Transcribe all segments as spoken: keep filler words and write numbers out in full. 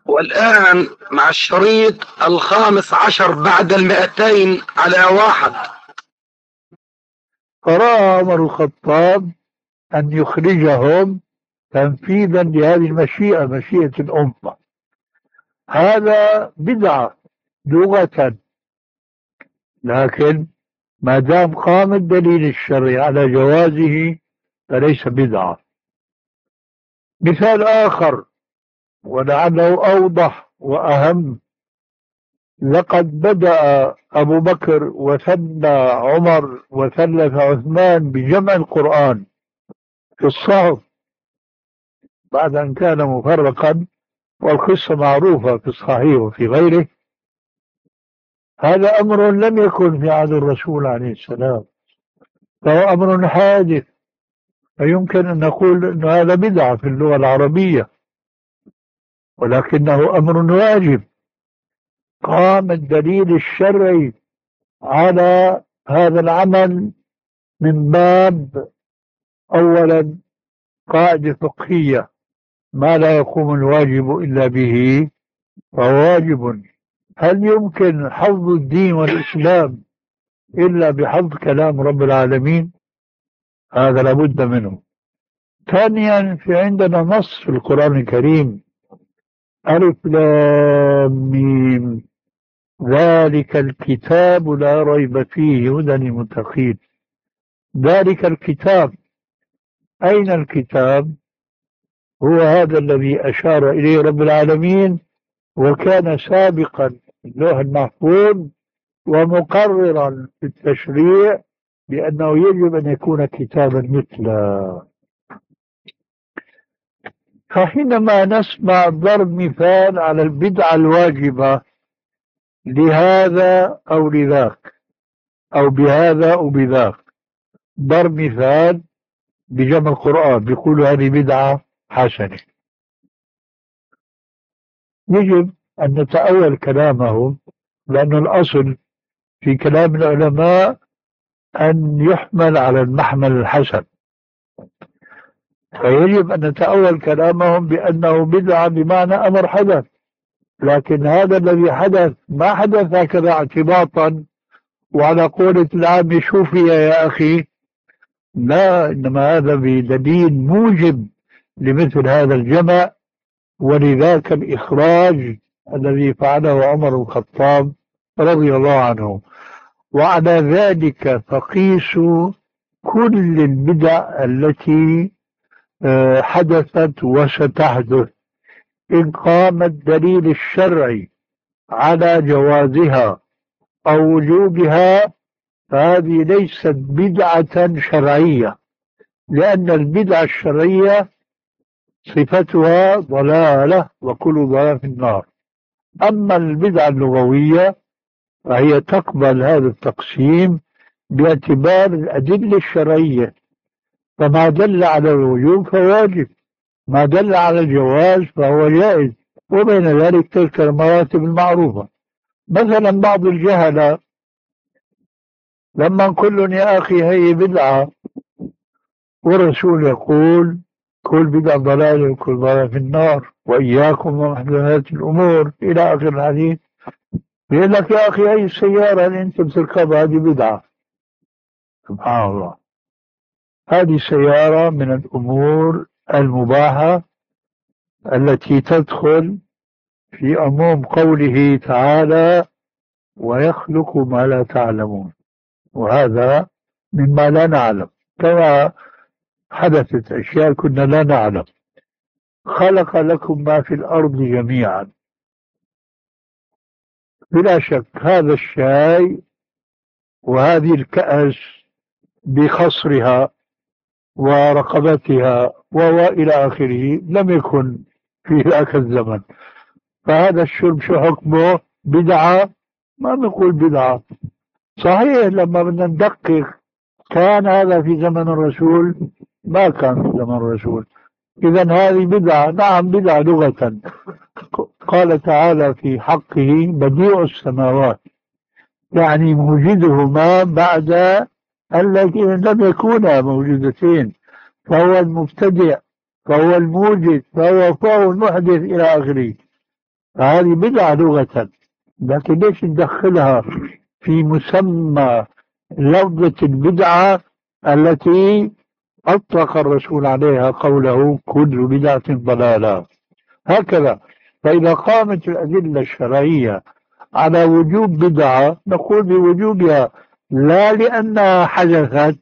والآن مع الشريط الخامس عشر بعد المئتين على واحد. فرأى عمر الخطاب أن يخرجهم تنفيذا لهذه المشيئة، مشيئة الأمة. هذا بدعة لغة، لكن ما دام قام الدليل الشرعي على جوازه فليس بدعة. مثال آخر ولعله أوضح وأهم: لقد بدأ أبو بكر وثنى عمر وثلث عثمان بجمع القرآن في الصحف بعد أن كان مفرقا، والقصة معروفة في الصحيح وفي غيره. هذا أمر لم يكن في عهد الرسول عليه السلام، فهو أمر حادث، فيمكن أن نقول أن هذا بدعة في اللغة العربية، ولكنه أمر واجب. قام الدليل الشرعي على هذا العمل من باب أولا قاعدة فقهية: ما لا يقوم الواجب إلا به فهو واجب. هل يمكن حفظ الدين والإسلام إلا بحفظ كلام رب العالمين؟ هذا لابد منه. ثانيا، في عندنا نص في القرآن الكريم: ألف لام ميم ذلك الكتاب لا ريب فيه هدى للمتقين. ذلك الكتاب، أين الكتاب؟ هو هذا الذي أشار إليه رب العالمين، وكان سابقا في اللوح المحفوظ ومقررا في التشريع بأنه يجب أن يكون كتابا يتلى. فحينما نسمع ضرب مثال على البدعة الواجبة لهذا أو لذاك أو بهذا أو بذاك، ضرب مثال بجمع القرآن، بيقولوا هذه بدعة حسنة، يجب أن نتأول كلامهم، لأن الأصل في كلام العلماء أن يحمل على المحمل الحسن، فيجب أن نتأول كلامهم بأنه بدعة بمعنى أمر حدث. لكن هذا الذي حدث ما حدث هكذا اعتباطا وعلى قولة العام شوفي يا أخي، لا، إنما هذا بدليل موجب لمثل هذا الجمع، ولذاك الإخراج الذي فعله عمر الخطاب رضي الله عنه. وعلى ذلك فقيسوا كل البدع التي حدثت وستحدث، إن قام الدليل الشرعي على جوازها أو وجوبها فهذه ليست بدعة شرعية، لأن البدعة الشرعية صفتها ضلالة وكل ضلال في النار. أما البدعة اللغوية فهي تقبل هذا التقسيم باعتبار الأدلة الشرعية، فما دل على الوجوب فواجب، ما دل على الجواز فهو جائز، وبين ذلك تلك المراتب المعروفة. مثلا بعض الجهلة لما نقول يا أخي هي بدعة والرسول يقول كل بدعة ضلالة وكل ضلالة في النار وإياكم ومحدثات الأمور إلى آخر الحديث، يقول لك يا أخي هي السيارة اللي أنت بتركبها هذه بدعة. سبحان الله، هذه السيارة من الأمور المباحة التي تدخل في عموم قوله تعالى ويخلق ما لا تعلمون، وهذا مما لا نعلم، كما حدثت أشياء كنا لا نعلم. خلق لكم ما في الأرض جميعا، بلا شك هذا الشاي وهذه الكأس بخصرها ورقبتها وإلى آخره لم يكن في ذاك الزمن، فهذا الشرب شو حكمه؟ بدعة؟ ما نقول بدعة. صحيح لما بدنا ندقق كان هذا في زمن الرسول؟ ما كان في زمن الرسول. إذا هذه بدعة، نعم بدعة لغة. قال تعالى في حقه بديع السماوات، يعني موجدهما بعد التي لم يكونا موجودتين، فهو المبتدع، فهو الموجد، فهو فهو المحدث إلى آخره. فهذه بدعة لغة، لكن ليش ندخلها في مسمى لفظة البدعة التي أطلق الرسول عليها قوله كل بدعة ضلالة؟ هكذا. فإذا قامت الأدلة الشرعية على وجوب بدعة نقول بوجوبها، لا لأنها حدثت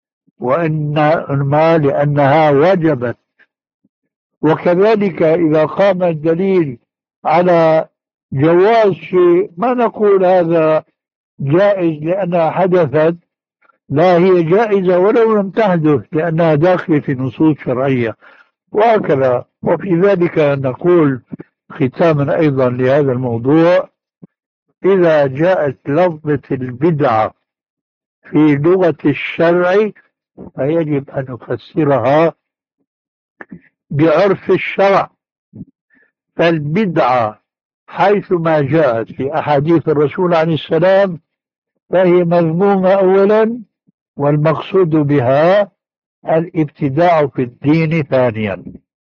وإنما لأنها وجبت. وكذلك إذا قام الدليل على جواز شيء ما نقول هذا جائز لأنها حدثت، لا، هي جائزة ولو لم تحدث لأنها داخلة في نصوص شرعية، وهكذا. وفي ذلك نقول ختاما أيضا لهذا الموضوع: إذا جاءت لفظة البدعة في لغة الشرع فيجب أن نفسرها بعرف الشرع. فالبدعة حيثما جاءت في أحاديث الرسول عليه السلام فهي مذمومة أولا، والمقصود بها الابتداع في الدين ثانيا.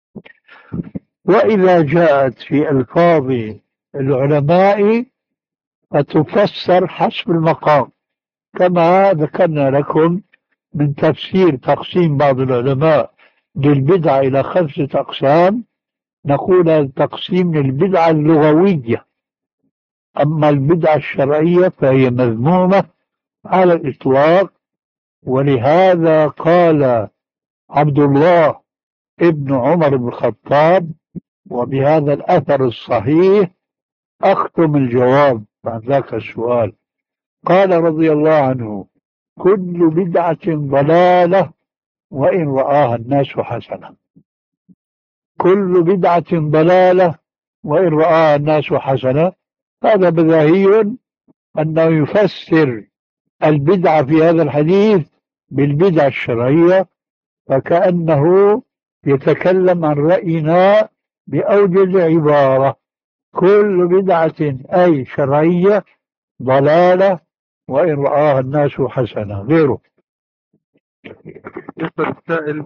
وإذا جاءت في ألفاظ العلماء فتفسر حسب المقام، كما ذكرنا لكم من تفسير تقسيم بعض العلماء للبدعة إلى خمسة أقسام. نقول التقسيم للبدعة اللغوية، أما البدعة الشرعية فهي مذمومة على الإطلاق. ولهذا قال عبد الله ابن عمر بن الخطاب، وبهذا الأثر الصحيح أختم الجواب عن ذاك السؤال، قال رضي الله عنه: كل بدعة ضلالة وإن رآها الناس حسنة. كل بدعة ضلالة وإن رآها الناس حسنة. هذا بديهي أنه يفسر البدعة في هذا الحديث بالبدعة الشرعية، فكأنه يتكلم عن رأينا بأوجز عبارة: كل بدعة أي شرعية ضلالة وإن رآها الناس حسنة. غيره. يسأل السائل: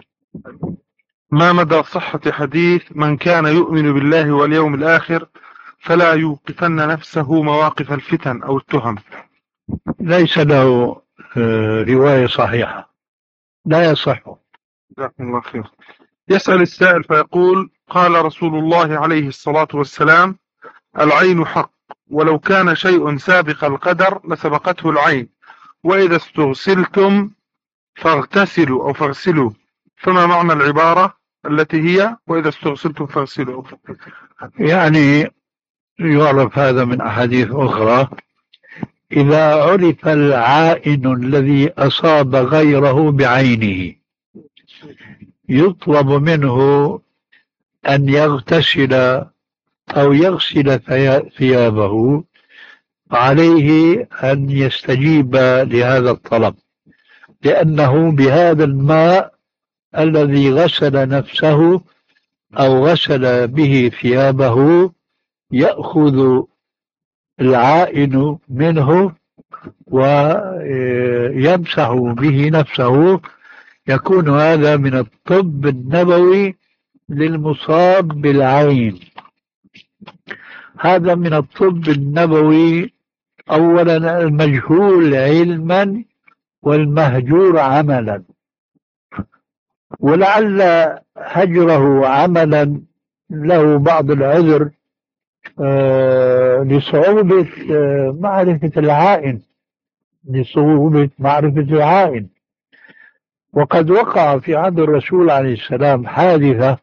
ما مدى صحة حديث من كان يؤمن بالله واليوم الآخر فلا يوقفن نفسه مواقف الفتن أو التهم؟ ليس له رواية صحيحة، لا يصح. جزاكم الله خير. يسأل السائل فيقول: قال رسول الله عليه الصلاة والسلام: العين حق، ولو كان شيء سابق القدر لسبقته العين، وإذا استغسلتم فاغتسلوا أو فاغسلوا. فما معنى العبارة التي هي وإذا استغسلتم فاغسلوا؟ يعني يعرف هذا من أحاديث أخرى: إذا عرف العائن الذي أصاب غيره بعينه يطلب منه أن يغتسل أو يغسل ثيابه، عليه أن يستجيب لهذا الطلب، لأنه بهذا الماء الذي غسل نفسه أو غسل به ثيابه يأخذ العائن منه ويمسح به نفسه. يكون هذا من الطب النبوي للمصاب بالعين. هذا من الطب النبوي أولا المجهول علما والمهجور عملا، ولعل هجره عملا له بعض العذر آه لصعوبة آه معرفة العائن لصعوبة معرفة العائن. وقد وقع في عهد الرسول عليه السلام حادثة،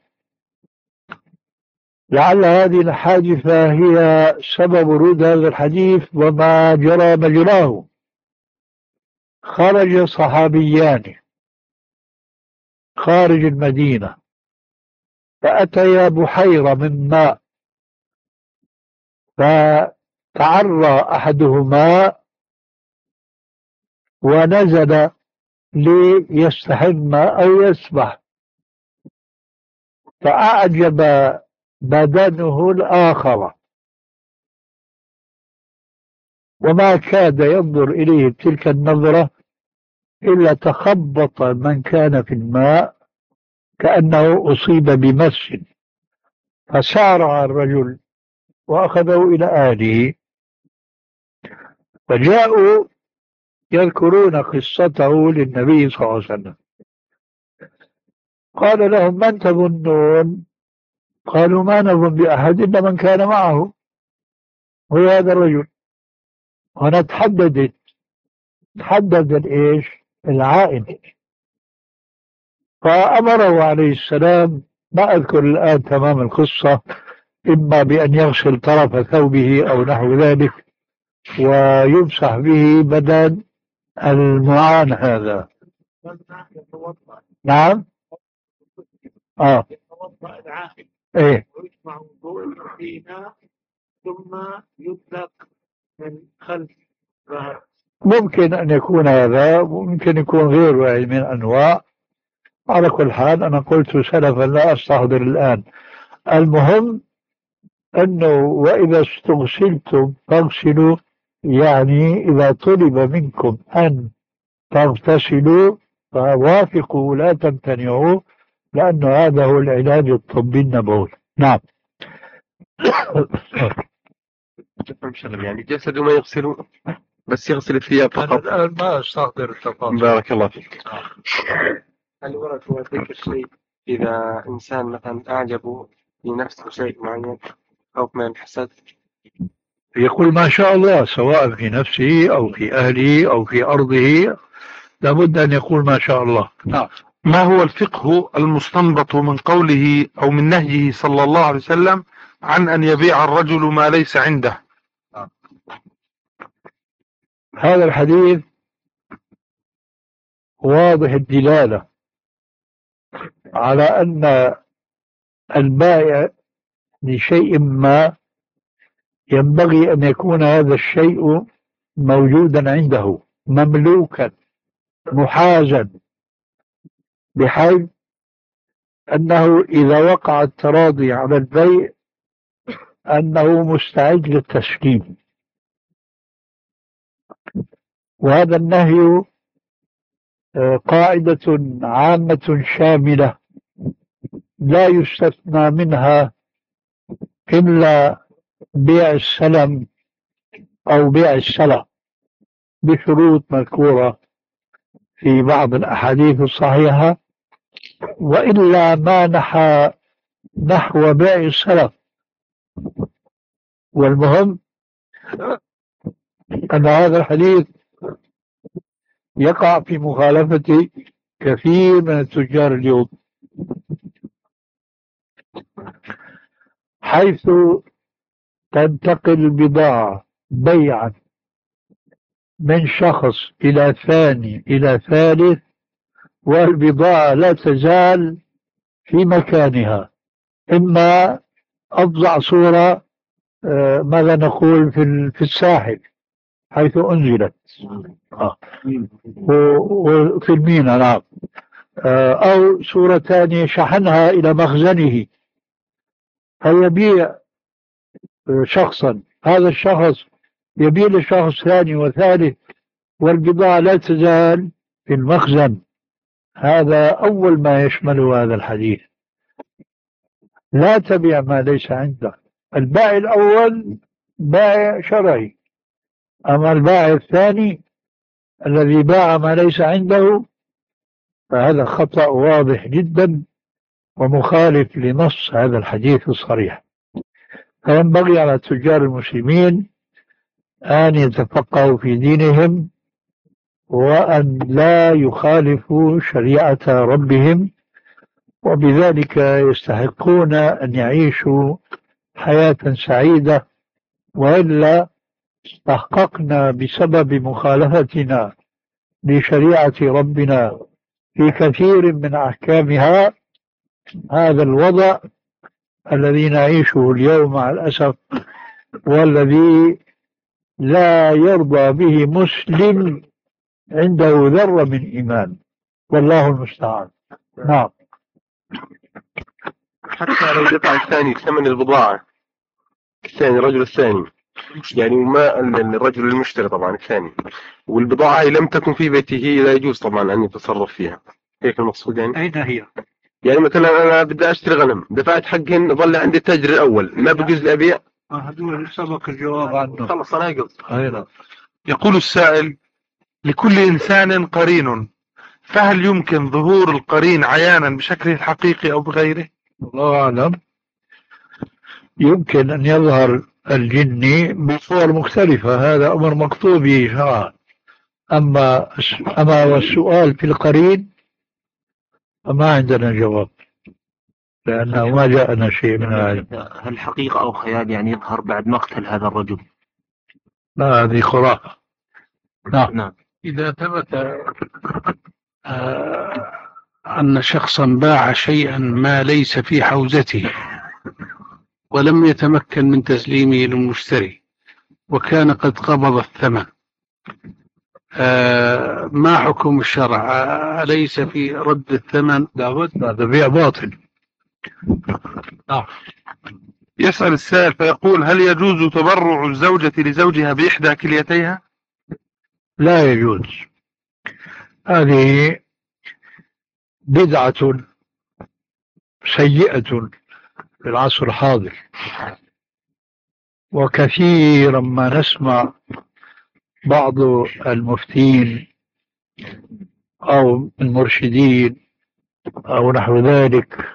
لعل هذه الحادثة هي سبب ورود هذا الحديث وما جرى مجراه. خرج صحابيان خارج المدينة فأتيا بحيرة من ماء، فتعرى أحدهما ونزل ليستحم أو يسبح، فأعجب بدنه الآخر وما كاد ينظر إليه بتلك النظرة إلا تخبط من كان في الماء كأنه أصيب بمس، فسارع الرجل وأخذه إلى أهله، فجاءوا يذكرون قصته للنبي صلى الله عليه وسلم. قال لهم: من تظنون؟ قالوا: ما نظن بأحد إلا من كان معه، هو هذا الرجل. هنا تحددت تحدد الإيش؟ العائد. فأمره عليه السلام، ما أذكر الآن تمام القصة، إما بأن يغسل طرف ثوبه أو نحو ذلك ويمسح به بدن المعان هذا. نعم. آه إيه. ثم يطلق من خلف. ممكن أن يكون هذا، ممكن يكون غيره من أنواع. على كل حال أنا قلت سلفا لا أستحضر الآن. المهم أنه وإذا استغسلتم فاغسلوا، يعني إذا طلب منكم أن تغتسلوا فوافقوا لا تمتنعوا، لأنه هذا هو العلاج الطبي النبوي. نعم. يعني جسده ما يغسلوا، بس يغسل الثياب فقط. أنا الآن ما أستحضر التفاصيل. بارك الله فيك. هل ورد هو ذكر شيء إذا إنسان مثلا أعجبه في نفسه شيء معين أو من الحسد؟ يقول ما شاء الله، سواء في نفسه أو في أهله أو في أرضه، لابد أن يقول ما شاء الله. نعم. ما هو الفقه المستنبط من قوله أو من نهيه صلى الله عليه وسلم عن أن يبيع الرجل ما ليس عنده؟ هذا الحديث واضح الدلالة على أن البائع لشيء ما ينبغي أن يكون هذا الشيء موجودا عنده، مملوكا محازا، بحيث أنه إذا وقع التراضي على البيع أنه مستعد للتسليم. وهذا النهي قاعدة عامة شاملة لا يستثنى منها إلا بيع السلم أو بيع السلع بشروط مذكورة في بعض الأحاديث الصحيحة، وإلا ما نحى نحو بيع السلف. والمهم أن هذا الحديث يقع في مخالفة كثير من التجار اليوم، حيث تنتقل البضاعة بيعا من شخص إلى ثاني إلى ثالث، والبضاعة لا تزال في مكانها. إما أفظع صورة ماذا نقول في الساحل حيث أنزلت آه. وفي المينا. نعم. أو صورة ثانية شحنها إلى مخزنه فيبيع شخصا، هذا الشخص يبيع لشخص ثاني وثالث والبضاعة لا تزال في المخزن. هذا أول ما يشمله هذا الحديث. لا تبيع ما ليس عندك. البائع الأول بائع شرعي، أما البائع الثاني الذي باع ما ليس عنده فهذا خطأ واضح جدا ومخالف لنص هذا الحديث الصريح. فينبغي على تجار المسلمين أن يتفقهوا في دينهم وأن لا يخالفوا شريعة ربهم، وبذلك يستحقون أن يعيشوا حياة سعيدة. وإلا استحققنا بسبب مخالفتنا لشريعة ربنا في كثير من أحكامها هذا الوضع الذي نعيشه اليوم مع الأسف، والذي لا يرضى به مسلم عنده ذرة من إيمان، والله المستعان. نعم. حتى لو دفع الثاني ثمن البضاعة، الثاني الرجل الثاني يعني ما الرجل المشتري طبعا الثاني، والبضاعة لم تكن في بيته لا يجوز طبعا أن يتصرف فيها. هيك المقصود يعني. أين هي؟ يعني مثلا أنا بدي أشتري غنم، دفعت حقهن ظل عندي التاجر الأول، ما بجوز لي أبيع هذول سبق الجواب عنه. خلص أنا قلت. أيضا. يقول السائل: لكل إنسان قرين، فهل يمكن ظهور القرين عيانا بشكله الحقيقي أو بغيره؟ الله أعلم. يمكن أن يظهر الجني بصور مختلفة، هذا أمر مكتوب به شرعا. أما أما والسؤال في القرين فما عندنا جواب، لأنه ما جاءنا شيء من هذا. هل حقيقة أو خيال يعني يظهر بعد مقتل هذا الرجل؟ لا، هذه خرافة. نعم. نعم. إذا ثبت آه أن شخصا باع شيئا ما ليس في حوزته ولم يتمكن من تسليمه للمشتري وكان قد قبض الثمن، آه ما حكم الشرع؟ أليس في رد الثمن؟ لابد، هذا بيع باطل. نعم. يسأل السائل فيقول: هل يجوز تبرع الزوجة لزوجها بإحدى كليتيها؟ لا يجوز، هذه بدعة سيئة في العصر الحاضر، وكثيرا ما نسمع بعض المفتين أو المرشدين أو نحو ذلك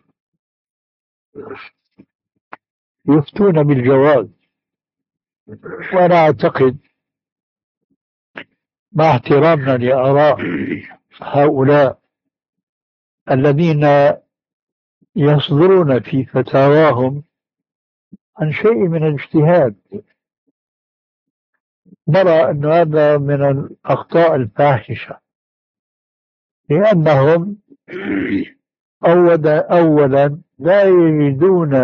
يفتون بالجواز. وأنا أعتقد مع احترامنا لآراء هؤلاء الذين يصدرون في فتاواهم عن شيء من الاجتهاد، نرى أن هذا من الأخطاء الفاحشة، لأنهم أولا لا يجدون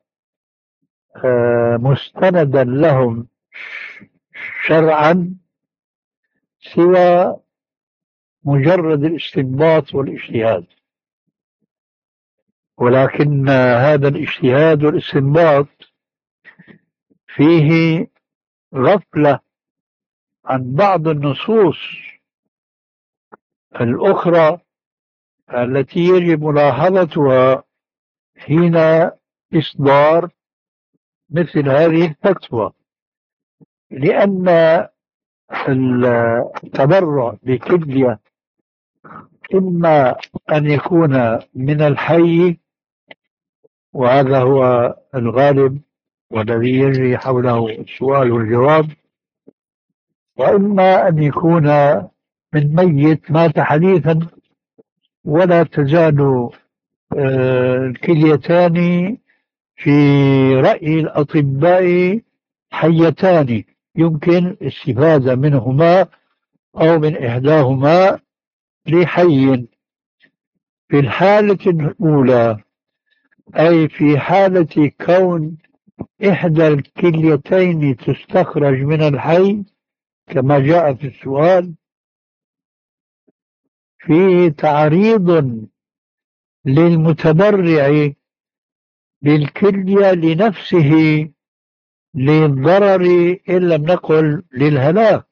مستندا لهم شرعا سوى مجرد الاستنباط والاجتهاد، ولكن هذا الاجتهاد والاستنباط فيه غفلة عن بعض النصوص الأخرى التي يجب ملاحظتها حين إصدار مثل هذه الفتوى، لأن التبرع بكلية إما أن يكون من الحي، وهذا هو الغالب والذي يجري حوله السؤال والجواب، وإما أن يكون من ميت مات حديثا، ولا تزال الكليتان في رأي الأطباء حيتان، يمكن الاستفادة منهما أو من إحداهما لحي. في الحالة الأولى، أي في حالة كون إحدى الكليتين تستخرج من الحي كما جاء في السؤال، فيه تعريض للمتبرع بالكلية لنفسه للضرر إن لم نقل للهلاك.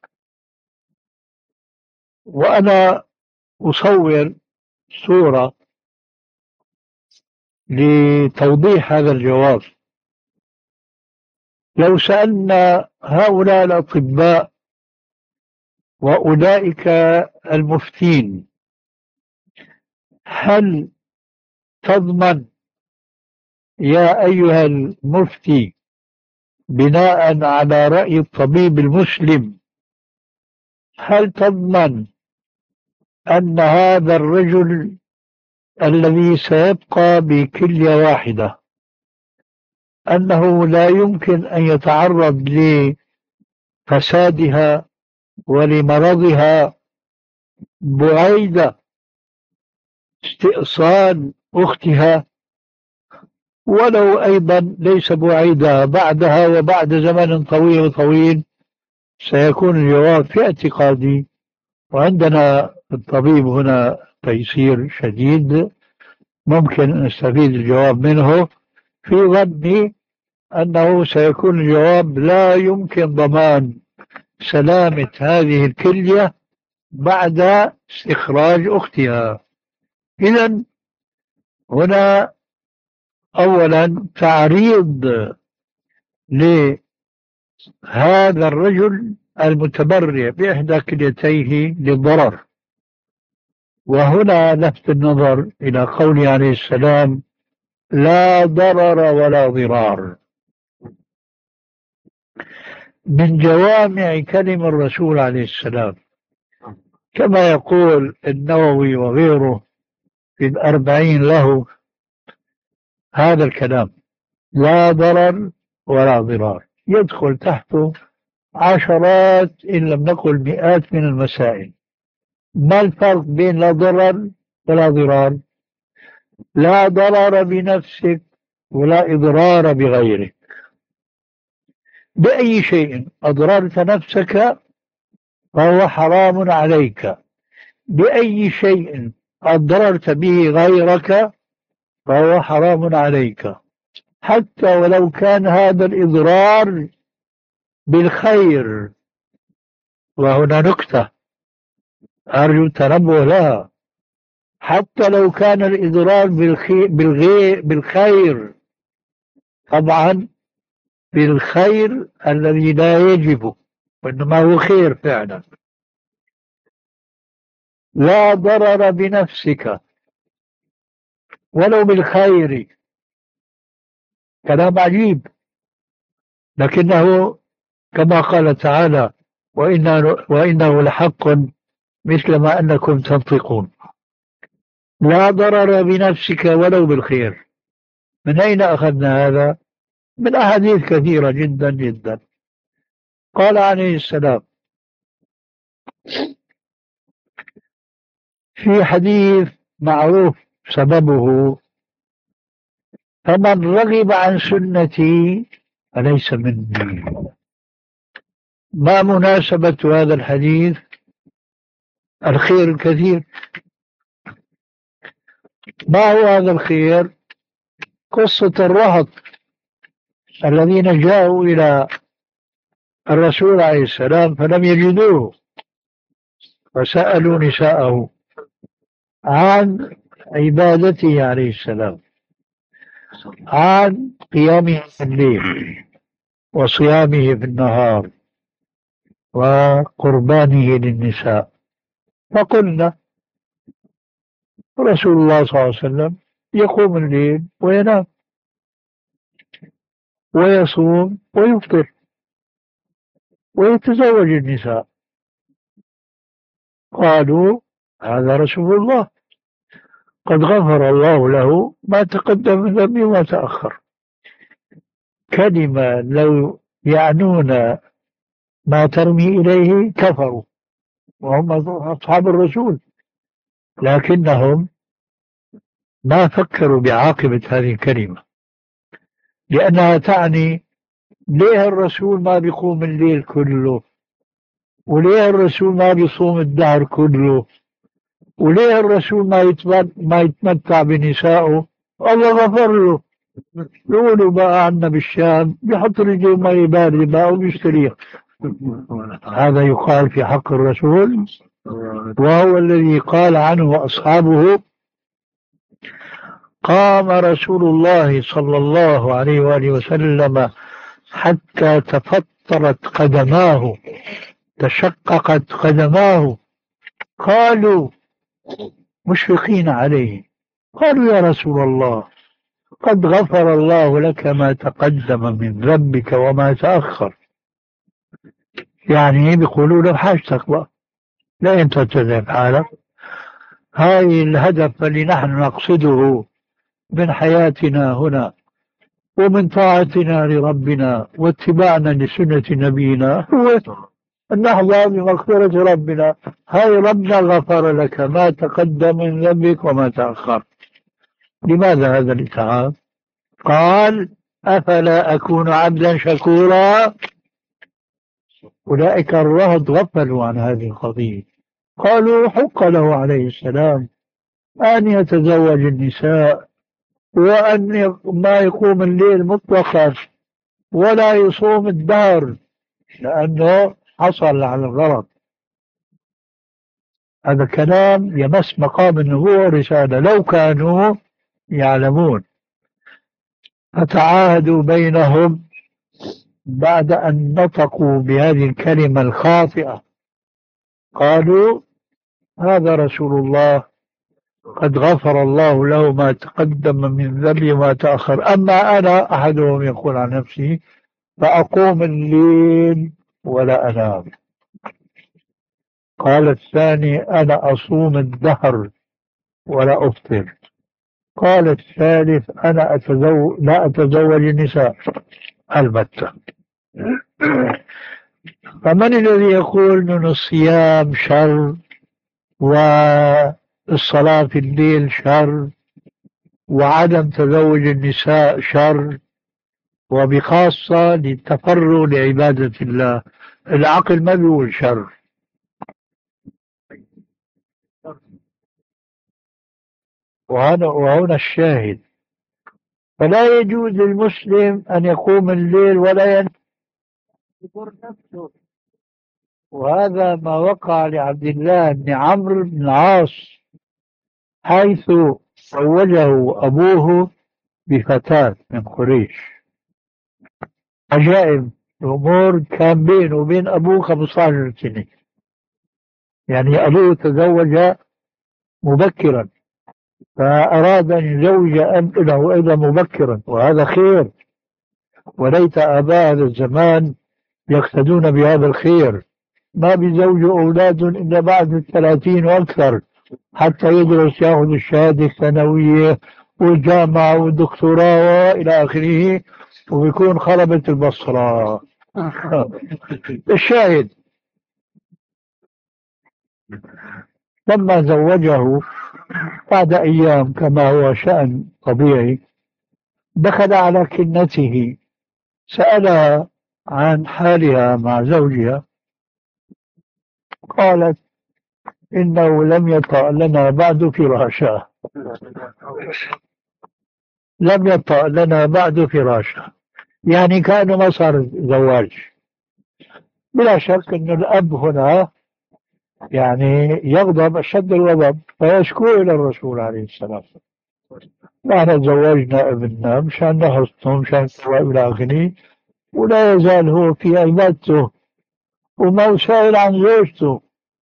وأنا أصور صورة لتوضيح هذا الجواب. لو سألنا هؤلاء الأطباء وأولئك المفتين: هل تضمن يا أيها المفتي بناء على رأي الطبيب المسلم، هل تضمن أن هذا الرجل الذي سيبقى بكلية واحدة أنه لا يمكن أن يتعرض لفسادها ولمرضها بعيد استئصال أختها، ولو أيضا ليس بعيدة بعدها وبعد زمن طويل طويل؟ سيكون الجواب في اعتقادي، وعندنا الطبيب هنا تيسير شديد ممكن نستفيد الجواب منه، في ظني أنه سيكون الجواب لا يمكن ضمان سلامة هذه الكلية بعد استخراج أختها. إذن هنا أولا تعريض لهذا الرجل المتبرع بإحدى كليتيه للضرر. وهنا لفت النظر إلى قوله عليه السلام: لا ضرر ولا ضرار. من جوامع كلم الرسول عليه السلام، كما يقول النووي وغيره في الأربعين له هذا الكلام: لا ضرر ولا ضرار، يدخل تحته عشرات إن لم نقل مئات من المسائل. ما الفرق بين لا ضرر ولا ضرار؟ لا ضرر بنفسك ولا إضرار بغيرك. بأي شيء أضررت نفسك فهو حرام عليك، بأي شيء أضررت به غيرك فهو حرام عليك، حتى ولو كان هذا الإضرار بالخير. وهنا نكتة أرجو التنبه لها: حتى لو كان الإضرار بالخير, بالغير بالخير، طبعا بالخير الذي لا يجب وإنما هو خير فعلا. لا ضرر بنفسك ولو بالخير. كلام عجيب، لكنه كما قال تعالى: وإنه, وإنه لحق مثل ما أنكم تنطقون. لا ضرر بنفسك ولو بالخير. من أين أخذنا هذا؟ من أحاديث كثيرة جدا جدا. قال عليه السلام في حديث معروف سببه: فمن رغب عن سنتي فليس مني. ما مناسبة هذا الحديث؟ الخير الكثير. ما هو هذا الخير؟ قصة الرهط الذين جاءوا إلى الرسول عليه السلام فلم يجدوه، فسألوا نساءه عن عبادته عليه السلام، عن قيامه في الليل وصيامه في النهار وقربانه للنساء. فقلنا رسول الله صلى الله عليه وسلم يقوم الليل وينام ويصوم ويفطر ويتزوج النساء. قالوا هذا رسول الله قد غفر الله له ما تقدم من ذنبه وما تأخر. كلمة لو يعنون ما ترمي إليه كفروا، وهم أصحاب الرسول، لكنهم ما فكروا بعاقبة هذه الكلمة، لأنها تعني ليه الرسول ما بيقوم الليل كله، وليه الرسول ما بيصوم الدهر كله، وليه الرسول ما يتمتع, ما يتمتع بنسائه؟ الله غفر له. يقولوا بقى عنا بالشام بيحط رجله مي باردة بقى وبيشتريها. هذا يقال في حق الرسول، وهو الذي قال عنه أصحابه: قام رسول الله صلى الله عليه وآله وسلم حتى تفطرت قدماه، تشققت قدماه. قالوا مشفقين عليه، قالوا يا رسول الله قد غفر الله لك ما تقدم من ذنبك وما تأخر. يعني بيقولوا له حاجتك بقى، لا أنت تذهب حالك. هاي الهدف اللي نحن نقصده من حياتنا هنا ومن طاعتنا لربنا واتباعنا لسنة نبينا هو أن نحظى بمغفرة ربنا. هاي ربنا غفر لك ما تقدم من ذنبك وما تأخر. لماذا هذا الإتعاب؟ قال أفلا أكون عبدا شكورا. أولئك الرهط غفلوا عن هذه القضية، قالوا حق له عليه السلام أن يتزوج النساء وأن ما يقوم الليل مطلقا ولا يصوم الدهر، لأنه حصل على الغرض. هذا كلام يمس مقام النبوة والرسالة لو كانوا يعلمون. فتعاهدوا بينهم بعد أن نطقوا بهذه الكلمة الخاطئة قالوا هذا رسول الله قد غفر الله له ما تقدم من ذنبه وما تأخر. أما أنا، أحدهم يقول عن نفسه، فأقوم الليل ولا أنام. قال الثاني أنا أصوم الدهر ولا أفطر. قال الثالث أنا أتزوج لا أتزوج النساء البتة. فمن الذي يقول أن الصيام شر والصلاة في الليل شر وعدم تزوج النساء شر، وبخاصة للتفرغ لعبادة الله؟ العقل ما بيقول شر. وهنا وهنا الشاهد. فلا يجوز للمسلم أن يقوم الليل ولا ينام يضر نفسه. وهذا ما وقع لعبد الله بن عمرو بن العاص، حيث زوجه أبوه بفتاة من قريش. عجائب الأمور، كان بينه وبين أبوه خمسة عشر سنة، يعني أبوه تزوج مبكرا، فأراد أن يزوج ابنه أيضا مبكرا، وهذا خير، وليت آباء هذا الزمان يقتدون بهذا الخير. ما بيزوجوا أولاد إلا بعد الثلاثين وأكثر حتى يدرس، يأخذ الشهادة الثانوية والجامعة والدكتوراه وإلى آخره، وبيكون خربت البصرة. الشاهد لما زوجه بعد أيام كما هو شأن طبيعي، دخل على كنته سألها عن حالها مع زوجها، قالت إنه لم يطأ لنا بعد فراشا. لم يطأ لنا بعد فراشا، يعني كأنه ما صار زواج. بلا شك أن الأب هنا يعني يغضب أشد الغضب، فيشكو إلى الرسول عليه السلام: نحن زوجنا ابننا مشان نحصنه مشان إلى آخره، ولا يزال هو في عبادته وما سائل عن زوجته.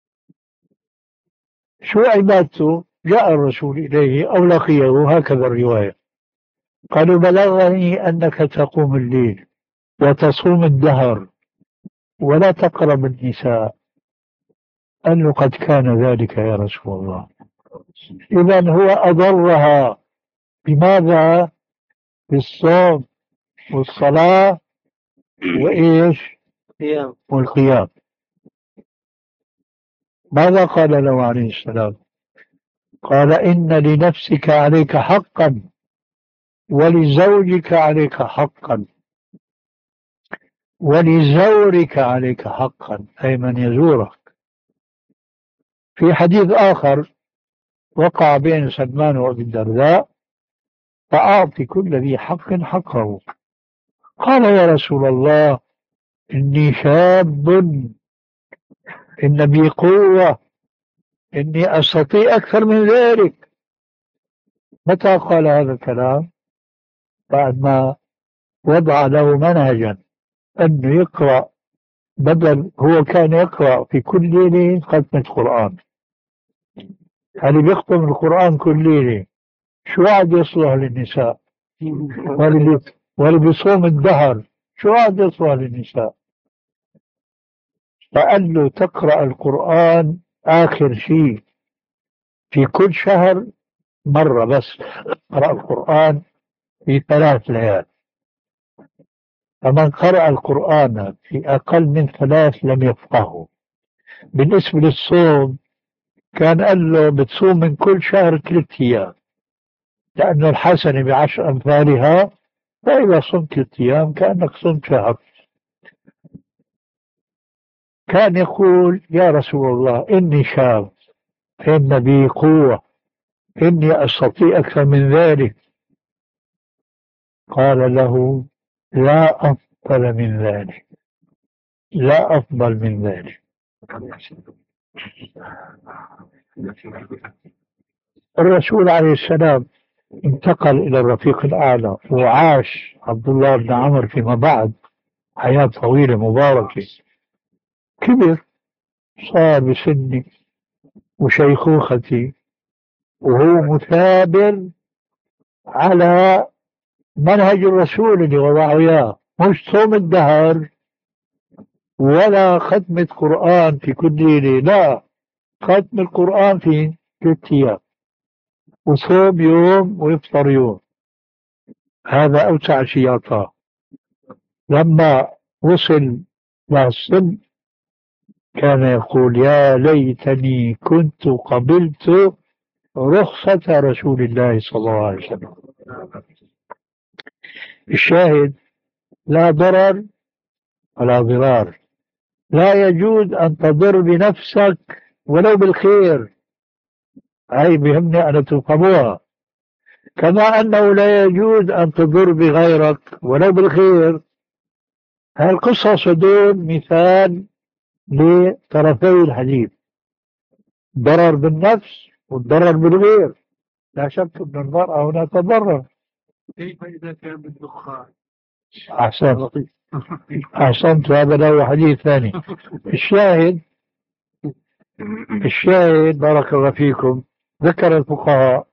شو عبادته؟ جاء الرسول إليه أو لقيه، هكذا الرواية، قالوا بلغني أنك تقوم الليل وتصوم الدهر ولا تقرب النساء. قال له قد كان ذلك يا رسول الله. إذن هو أضرها بماذا؟ بالصوم والصلاة وإيش؟ والقيام. ماذا قال له عليه السلام؟ قال إن لنفسك عليك حقا ولزوجك عليك حقا ولزورك عليك حقا، أي من يزورك. في حديث آخر وقع بين سلمان وأبي الدرداء: فأعطي كل ذي حق حقه. قال يا رسول الله إني شاب، إن بي قوة، إني أستطيع أكثر من ذلك. متى قال هذا الكلام؟ بعد ما وضع له منهجا أنه يقرأ، بدل هو كان يقرأ في كل ليلة ختمة قرآن، يعني بيختم القرآن كل ليلة، شو عاد يصلح للنساء؟ واللي بيصوم الدهر شو عاد يصلح للنساء؟ فقال له تقرأ القرآن آخر شيء في كل شهر مرة بس، اقرأ القرآن في ثلاث ليال. فمن قرأ القرآن في أقل من ثلاث لم يفقهه. بالنسبة للصوم كان قال له بتصوم من كل شهر ثلاث أيام، لأن الحسنة بعشر أمثالها، فإذا صمت ثلاث أيام كأنك صمت شهر. كان يقول يا رسول الله إني شاب، إن بي قوة، إني أستطيع أكثر من ذلك. قال له لا أفضل من ذلك، لا أفضل من ذلك. الرسول عليه السلام انتقل إلى الرفيق الأعلى، وعاش عبد الله بن عمرو فيما بعد حياة طويلة مباركة. كبر، صار بسني وشيخوختي وهو مثابر على منهج الرسول اللي وضعه إياه، مش صوم الدهر ولا ختمة قرآن في كل ليلة، لا، ختم القرآن في ثلاث أيام وصوم يوم ويفطر يوم. هذا أوسع شيء أعطاه. لما وصل للسن كان يقول يا ليتني كنت قبلت رخصة رسول الله صلى الله عليه وسلم. الشاهد لا ضرر ولا ضرار. لا يجوز أن تضر بنفسك ولو بالخير، هاي بيهمني أن تفهموها. كما أنه لا يجوز أن تضر بغيرك ولو بالخير. هاي القصص هدول مثال لطرفي الحديث، ضرر بالنفس والضرر بالغير. لا شك أن المرأة هنا تضرر. كيف إذا كان بالدخان؟ أحسنت أحسنت، هذا له حديث ثاني. الشاهد الشاهد بارك الله فيكم، ذكر الفقهاء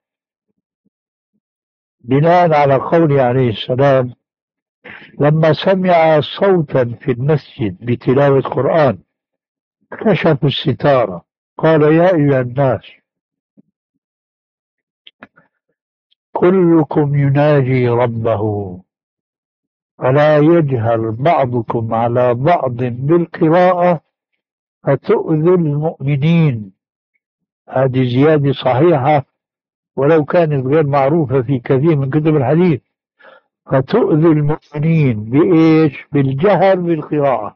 بناء على قوله عليه السلام لما سمع صوتا في المسجد بتلاوة قرآن كشف الستارة قال يا أيها الناس كلكم يناجي ربه فلا يجهر بعضكم على بعض بالقراءة فتؤذي المؤمنين. هذه زيادة صحيحة ولو كانت غير معروفة في كثير من كتب الحديث. فتؤذي المؤمنين بإيش؟ بالجهر بالقراءة،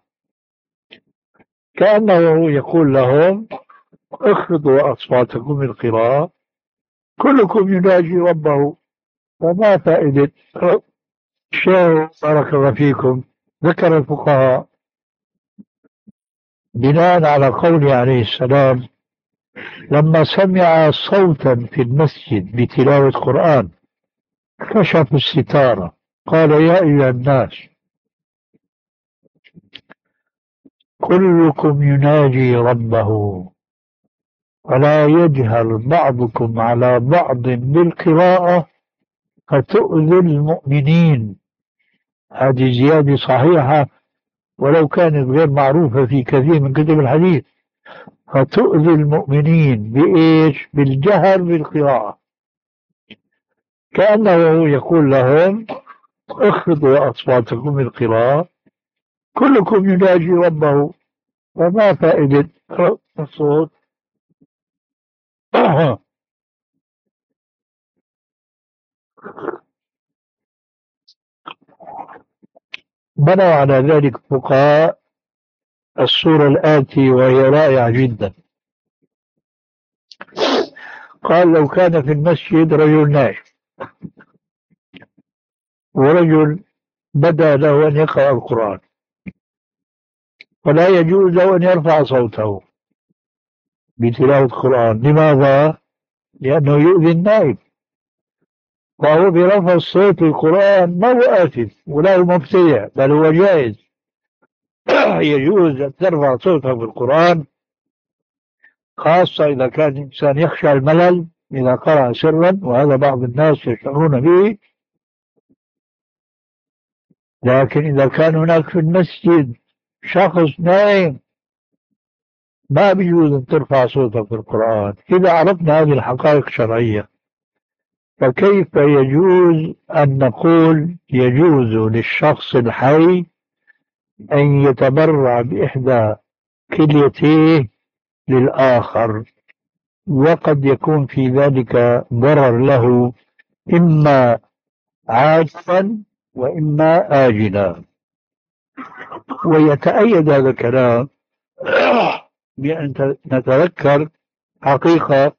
كأنه يقول لهم اخفضوا أصواتكم بالقراءة، كلكم يناجي ربه. فما فائدة الشاهد بارك الله فيكم، ذكر الفقهاء بناء على قوله عليه السلام لما سمع صوتا في المسجد بتلاوة قرآن كشف الستارة قال يا أيها الناس كلكم يناجي ربه ولا يجهر بعضكم على بعض بالقراءة فتؤذي المؤمنين. هذه زيادة صحيحة ولو كانت غير معروفة في كثير من كتب الحديث. فتؤذي المؤمنين بإيش؟ بالجهر بالقراءة، كأنه يقول لهم اخفضوا أصواتكم بالقراءة، كلكم يناجي ربه. فما فائدة الصوت؟ بنوا على ذلك فقهاء الصورة الآتي وهي رائعة جدا. قال لو كان في المسجد رجل نائم ورجل بدا له أن يقرأ القرآن فلا يجوز له أن يرفع صوته بتلاوة القرآن. لماذا؟ لأنه يؤذي النائم، فهو برفع الصوت في القرآن ما هو آثم ولا هو مبتدع بل هو جائز. يجوز أن ترفع صوتك في القرآن خاصة إذا كان الإنسان يخشى الملل إذا قرأ سرا، وهذا بعض الناس يشعرون به. لكن إذا كان هناك في المسجد شخص نائم ما بيجوز أن ترفع صوتك في القرآن. إذا عرفنا هذه الحقائق الشرعية فكيف يجوز أن نقول يجوز للشخص الحي أن يتبرع بإحدى كليتيه للآخر، وقد يكون في ذلك ضرر له إما عاجلا وإما آجلا. ويتأيد هذا الكلام بأن نتذكر حقيقة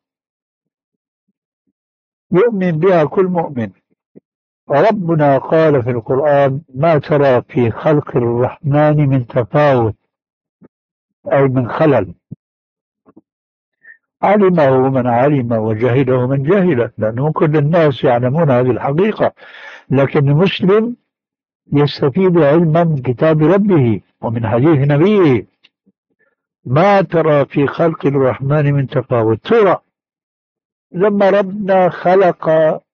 يؤمن بها كل مؤمن. وربنا قال في القرآن ما ترى في خلق الرحمن من تفاوت أي من خلل، علمه من علم وجهله من جهل، لأنه كل الناس يعلمون هذه الحقيقة. لكن المسلم يستفيد علما من كتاب ربه ومن حديث نبيه. ما ترى في خلق الرحمن من تفاوت. ترى لما ربنا خلق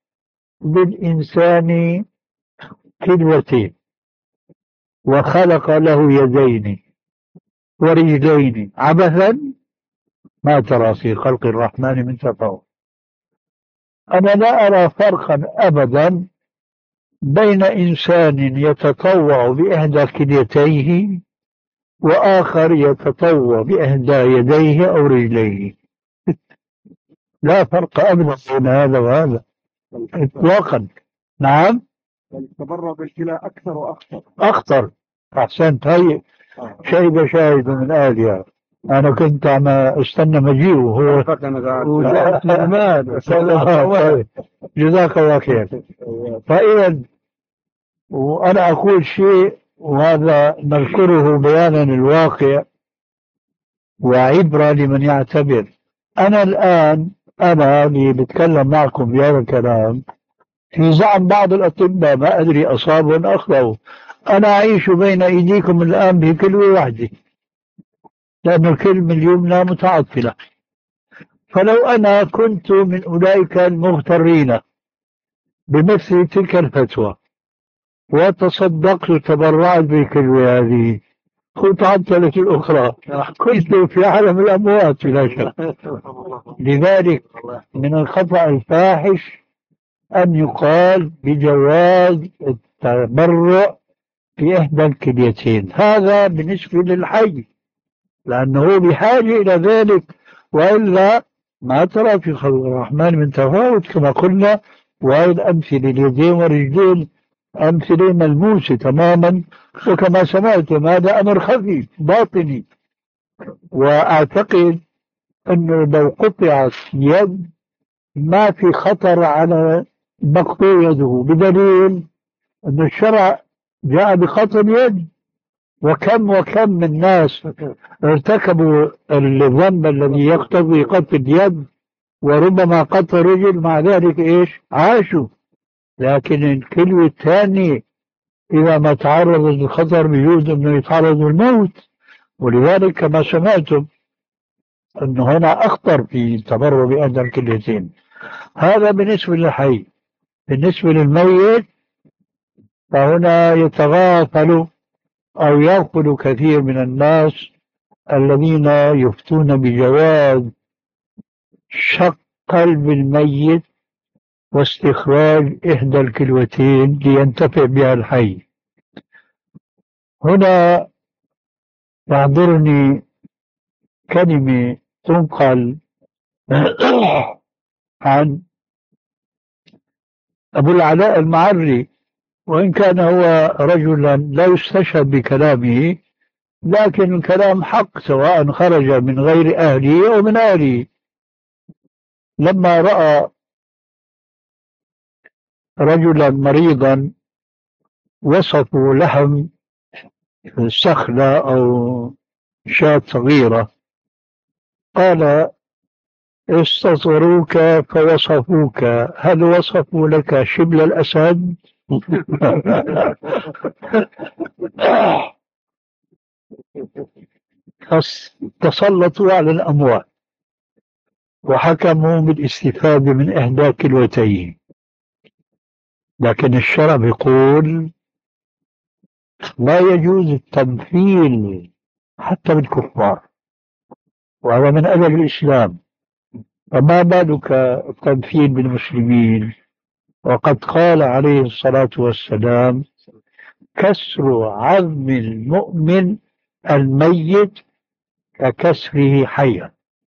للإنسان كلوتين وخلق له يدين ورجلين عبثا، ما ترى في خلق الرحمن من تفاوت. أنا لا أرى فرقا أبدا بين إنسان يتطوع بإحدى كليتيه وآخر يتطوع بإحدى يديه أو رجليه. لا فرق أبدا بين هذا وهذا إطلاقا. نعم، التبرع بالكلى أكثر وأكثر. أخطر. أحسنت. هاي شهد شاهد من آلها. أنا كنت عم استنى مجيء وهو جزاك الله خير. فإذا وأنا أقول شيء وهذا نذكره بيانا للواقع وعبرة لمن يعتبر. أنا الآن أنا اللي بتكلم معكم بهذا الكلام في زعم بعض الأطباء، ما أدري أصابوا أم أخطأوا. أنا أعيش بين أيديكم الآن بكلمة واحدة، لأن الكلمة اليمنى متعطلة. فلو أنا كنت من أولئك المغترين بمثل تلك الفتوى وتصدقت وتبرعت بالكلمة هذه كنت عطلت الأخرى، كنت في عالم الأموات بلا شك. لذلك من الخطأ الفاحش أن يقال بجواز التبرع في إحدى الكليتين. هذا بالنسبة للحي، لأنه بحاجة إلى ذلك، وإلا ما ترى في خلق الرحمن من تفاوت كما قلنا. وهذه الأمثلة اليدين والرجلين أمثلة ملموسة تماما، وكما سمعتم هذا أمر خفي باطني. وأعتقد أنه لو قطعت يد ما في خطر على مقطوع يده، بدليل أن الشرع جاء بقطع يد. وكم وكم من ناس ارتكبوا الذنب الذي يقتضي قطع اليد وربما قطع رجل، مع ذلك ايش؟ عاشوا. لكن الكلمة الثانية إذا ما تعرض للخطر بيجوز أنه يتعرض للموت. ولذلك كما سمعتم أن هنا أخطر في التبرع بأحدى الكليتين. هذا بالنسبة للحي. بالنسبة للميت فهنا يتغافل أو يغفل كثير من الناس الذين يفتون بجواز شق قلب الميت واستخراج إحدى الكلوتين لينتفع بها الحي. هنا يحضرني كلمة تنقل عن أبو العلاء المعري، وإن كان هو رجلا لا يستشهد بكلامه، لكن الكلام حق سواء خرج من غير أهله أو من أهله. لما رأى رجلا مريضا وصفوا لحم سخلة أو شاة صغيرة، قال استصغروك فوصفوك، هل وصفوا لك شبل الأسد؟ تسلطوا على الأموات وحكموا بالاستفادة من إحدى كلوتين. لكن الشرع يقول لا يجوز التمثيل حتى بالكفار، وهذا من أدب الإسلام، فما بالك التمثيل بالمسلمين؟ وقد قال عليه الصلاة والسلام كسر عظم المؤمن الميت ككسره حيا.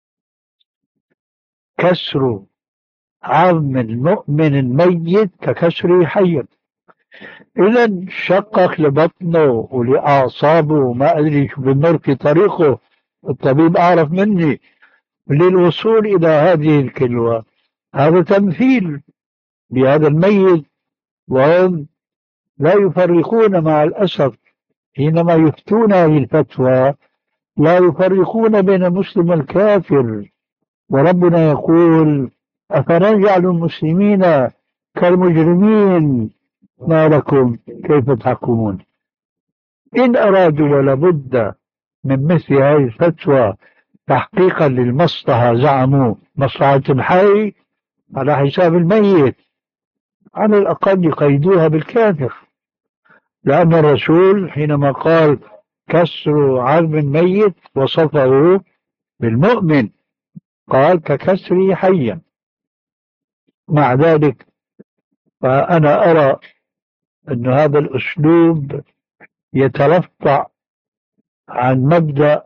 كسر عظم المؤمن الميت ككسره حيا. إذا شقق لبطنه ولأعصابه وما أدري شو بمر في طريقه، الطبيب أعرف مني، للوصول إلى هذه الكلوة. هذا تمثيل بهذا الميت، وهم لا يفرقون مع الأسف حينما يفتون هذه الفتوى، لا يفرقون بين المسلم والكافر. وربنا يقول أفنجعل المسلمين كالمجرمين ما لكم كيف تحكمون؟ إن أرادوا ولابد من مثل هذه الفتوى تحقيقا للمصلحة، زعموا مصلحة الحي على حساب الميت، على الأقل يقيدوها بالكافر، لأن الرسول حينما قال كسر عظم الميت وصفه بالمؤمن، قال ككسره حيا. مع ذلك فأنا أرى أن هذا الأسلوب يترفع عن مبدأ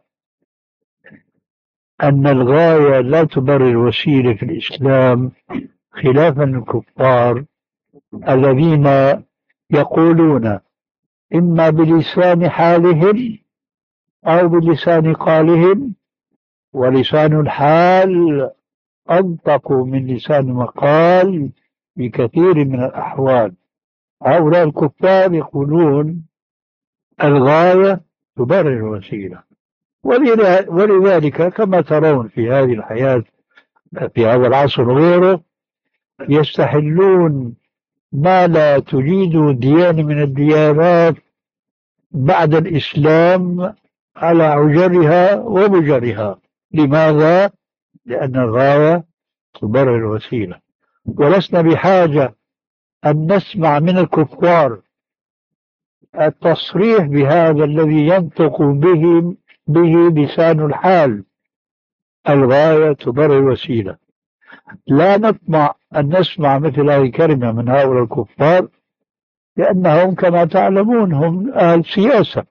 أن الغاية لا تبرر الوسيلة في الإسلام، خلافا للكفار الذين يقولون إما بلسان حالهم أو بلسان قالهم، ولسان الحال أنطق من لسان المقال بكثير من الأحوال. هؤلاء الكفار يقولون الغاية تبرر الوسيلة، ولذلك كما ترون في هذه الحياة في هذا العصر وغيره يستحلون ما لا تجيد ديانة من الديانات بعد الإسلام على عجرها ومجرها. لماذا؟ لأن الغاية تبرر الوسيلة، ولسنا بحاجة أن نسمع من الكفار التصريح بهذا الذي ينطق به به لسان الحال، الغاية تبرر الوسيلة. لا نطمع أن نسمع مثل هذه الكلمة من هؤلاء الكفار، لأنهم كما تعلمون هم أهل سياسة،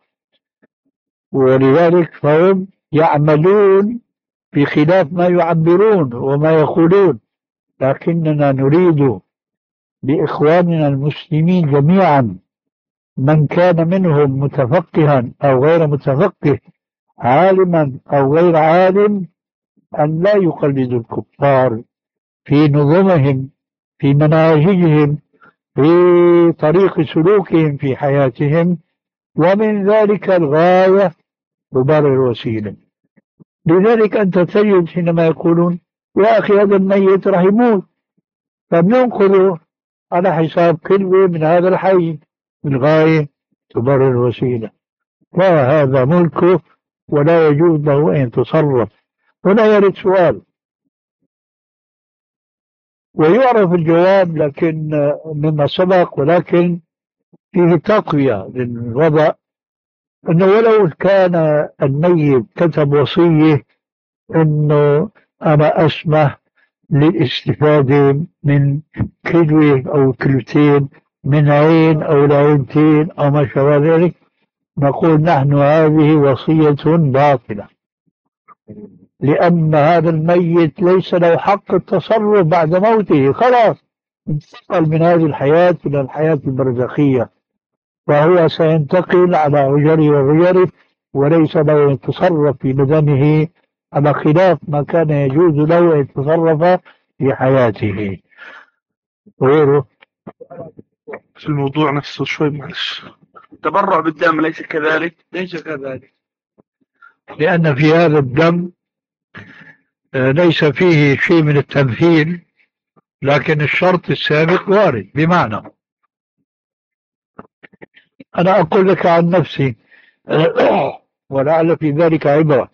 ولذلك فهم يعملون بخلاف ما يعبرون وما يقولون. لكننا نريد لإخواننا المسلمين جميعا من كان منهم متفقها أو غير متفقه، عالما أو غير عالم، أن لا يقلدوا الكفار في نظمهم، في مناهجهم، في طريق سلوكهم في حياتهم، ومن ذلك الغاية تبرر الوسيلة. لذلك أنت تجد حينما يقولون يا أخي هذا الميت راح يموت، فبينقذوا على حساب كلمة من هذا الحي، الغاية تبرر الوسيلة، فهذا ملكه ولا يجوز له أن يتصرف. هنا يرد سؤال ويعرف الجواب لكن مما سبق، ولكن فيه تقوية للوضع، أنه ولو كان الميت كتب وصية أنه أنا أسمح للاستفادة من كلوة أو كلوتين من عين أو لعينتين أو ما شابه ذلك، نقول نحن هذه وصية باطلة، لأن هذا الميت ليس له حق التصرف بعد موته، خلاص انتقل من هذه الحياة إلى الحياة البرزخية، فهو سينتقل على عجره وغيره، وليس له أن يتصرف في بدنه على خلاف ما كان يجوز له أن يتصرف في حياته غيره. في الموضوع نفسه شوي معلش، التبرع بالدم ليس كذلك؟ ليس كذلك، لأن في هذا الدم ليس فيه شيء من التمثيل، لكن الشرط السابق وارد. بمعنى أنا أقول لك عن نفسي ولعل في ذلك عبرة.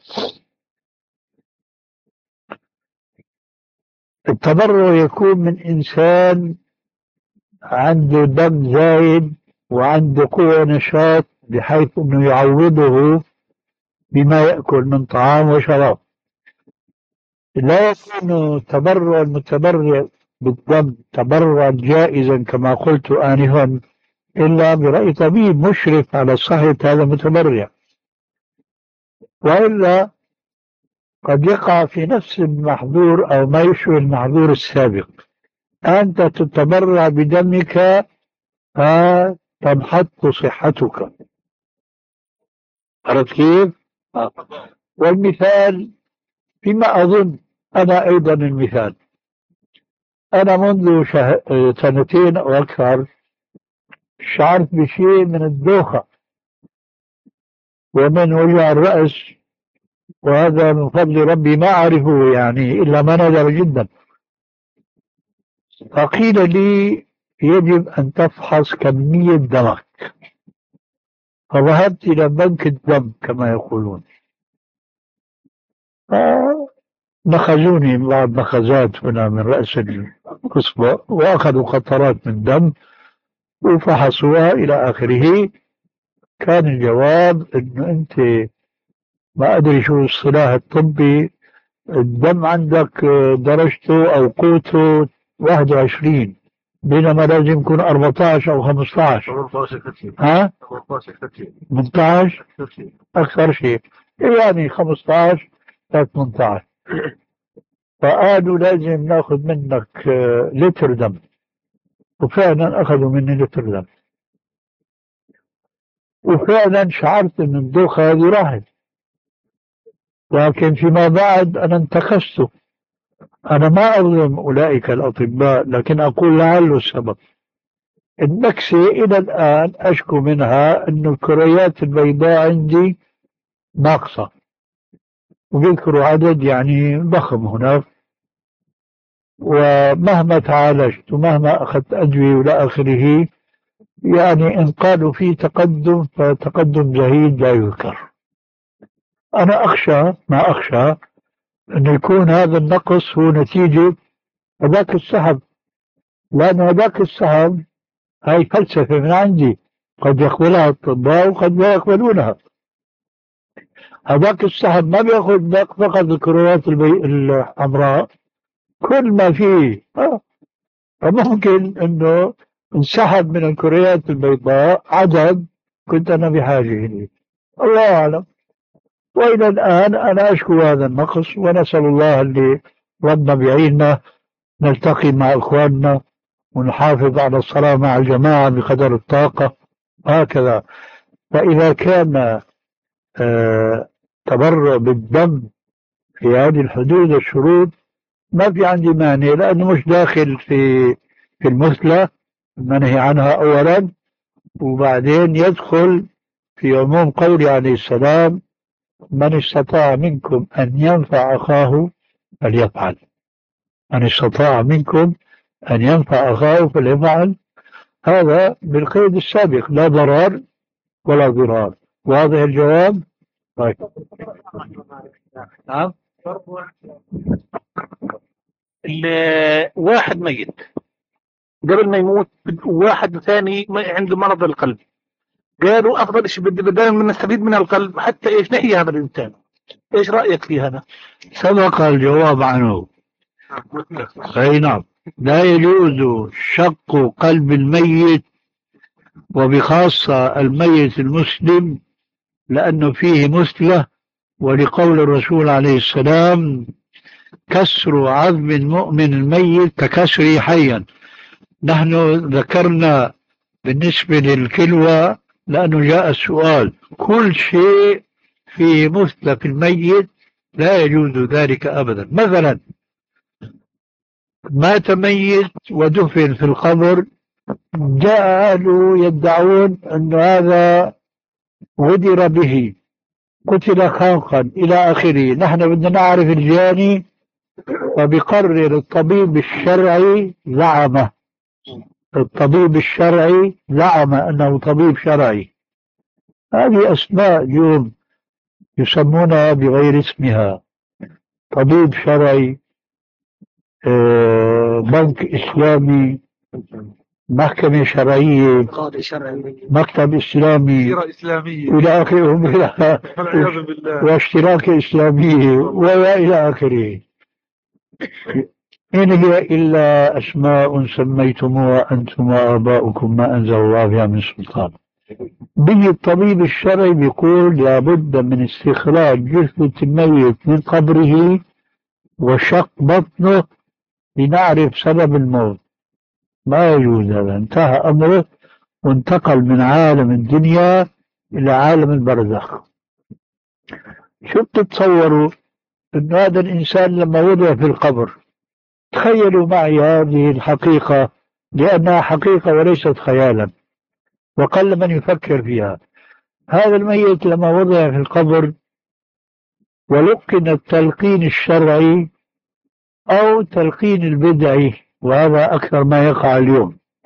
التبرع يكون من إنسان عنده دم زايد وعنده قوة نشاط بحيث أنه يعوضه بما يأكل من طعام وشراب. لا يكون تبرع المتبرع بالدم تبرعا جائزا كما قلت آنفا إلا برأي طبيب مشرف على صحة هذا المتبرع، وإلا قد يقع في نفس المحظور أو ما يشبه المحظور السابق. أنت تتبرع بدمك فتنحط صحتك، عرفت كيف؟ والمثال فيما أظن أنا أيضا المثال، أنا منذ شه... سنتين أو أكثر شعرت بشيء من الدوخة ومن وجع الرأس، وهذا من فضل ربي ما أعرفه يعني إلا ما نادر جدا. فقيل لي يجب أن تفحص كمية دمك. فذهبت إلى بنك الدم كما يقولون، فنخزوني بعض نخزات هنا من رأس الإصبع وأخذوا قطرات من دم وفحصوها إلى آخره. كان الجواب إنه أنت ما أدري شو الصلاح الطبي، الدم عندك درجته أو قوته واحد وعشرين، بينما لازم يكون أربعة عشر أو خمسة عشر. ها؟ ثمانية عشر أكثر شيء، يعني خمسة عشر إلى ثمانية عشر. فقالوا لازم ناخذ منك لتر دم، وفعلا أخذوا مني لتر دم، وفعلا شعرت أن الدوخة هذه راحت. لكن فيما بعد أنا انتكست. أنا ما أظلم أولئك الأطباء، لكن أقول لعل السبب. النكسة إلى الآن أشكو منها أن الكريات البيضاء عندي ناقصة، وبيذكروا عدد يعني ضخم هناك، ومهما تعالجت ومهما أخذت أدوية وإلى آخره، يعني إن قالوا في تقدم فتقدم زهيد لا يذكر. أنا أخشى ما أخشى أن يكون هذا النقص هو نتيجة هذاك السحب، لأن هذاك السحب هاي فلسفة من عندي، قد يقبلها الأطباء وقد لا يقبلونها. هذاك السحب ما بياخذ فقط الكريات الحمراء، كل ما فيه. آه. فممكن أنه انسحب من الكريات البيضاء عدد كنت أنا بحاجة إليه، الله أعلم. وإلى الآن أنا أشكو هذا النقص، ونسأل الله اللي ربنا بيعيننا نلتقي مع إخواننا ونحافظ على الصلاة مع الجماعة بقدر الطاقة هكذا. فإذا كان آه تبرع بالدم في هذه الحدود الشروط ما في عندي مانع، لأنه مش داخل في في المثلى المنهي عنها أولا، وبعدين يدخل في عموم قوله عليه السلام: من استطاع منكم أن ينفع أخاه فليفعل. من استطاع منكم أن ينفع أخاه فليفعل، هذا بالقيد السابق، لا ضرر ولا ضرار. واضح الجواب؟ طيب. نعم. واحد ميت قبل ما يموت، واحد ثاني عنده مرض القلب، قالوا أفضل شيء بدنا نستفيد من القلب حتى إيش نحيي هذا الإنسان. إيش رأيك في هذا؟ سبق الجواب عنه. أي نعم، لا يجوز شق قلب الميت، وبخاصة الميت المسلم، لأنه فيه مثلة، ولقول الرسول عليه السلام: كسر عظم المؤمن الميت ككسره حيا. نحن ذكرنا بالنسبة للكلوة لأنه جاء السؤال، كل شيء فيه مثلة في الميت لا يجوز ذلك أبدا. مثلا مات ميت ودفن في القبر، جاء أهله يدعون أن هذا غدر به، قتل خنقا إلى آخره. نحن بدنا نعرف الجاني، فبقرر الطبيب الشرعي زعم الطبيب الشرعي زعم أنه طبيب شرعي. هذه أسماء اليوم يسمونها بغير اسمها: طبيب شرعي، بنك إسلامي، محكمة شرعية، مكتب إسلامي، إلى آخره، واشتراك إسلامية، وإلى آخره. إن هي إلا أسماء سميتموها أنتم وآباؤكم ما أنزل الله بها من سلطان. بيجي الطبيب الشرعي بيقول لابد من استخراج جثة الميت من قبره وشق بطنه لنعرف سبب الموت. ما يجوز هذا، انتهى أمره وانتقل من عالم الدنيا إلى عالم البرزخ. شو بتتصوروا أن هذا الإنسان لما وضع في القبر، تخيلوا معي هذه الحقيقة لأنها حقيقة وليست خيالا، وقل من يفكر فيها. هذا الميت لما وضع في القبر ولقن التلقين الشرعي أو تلقين البدعي، وهذا أكثر ما يقع اليوم،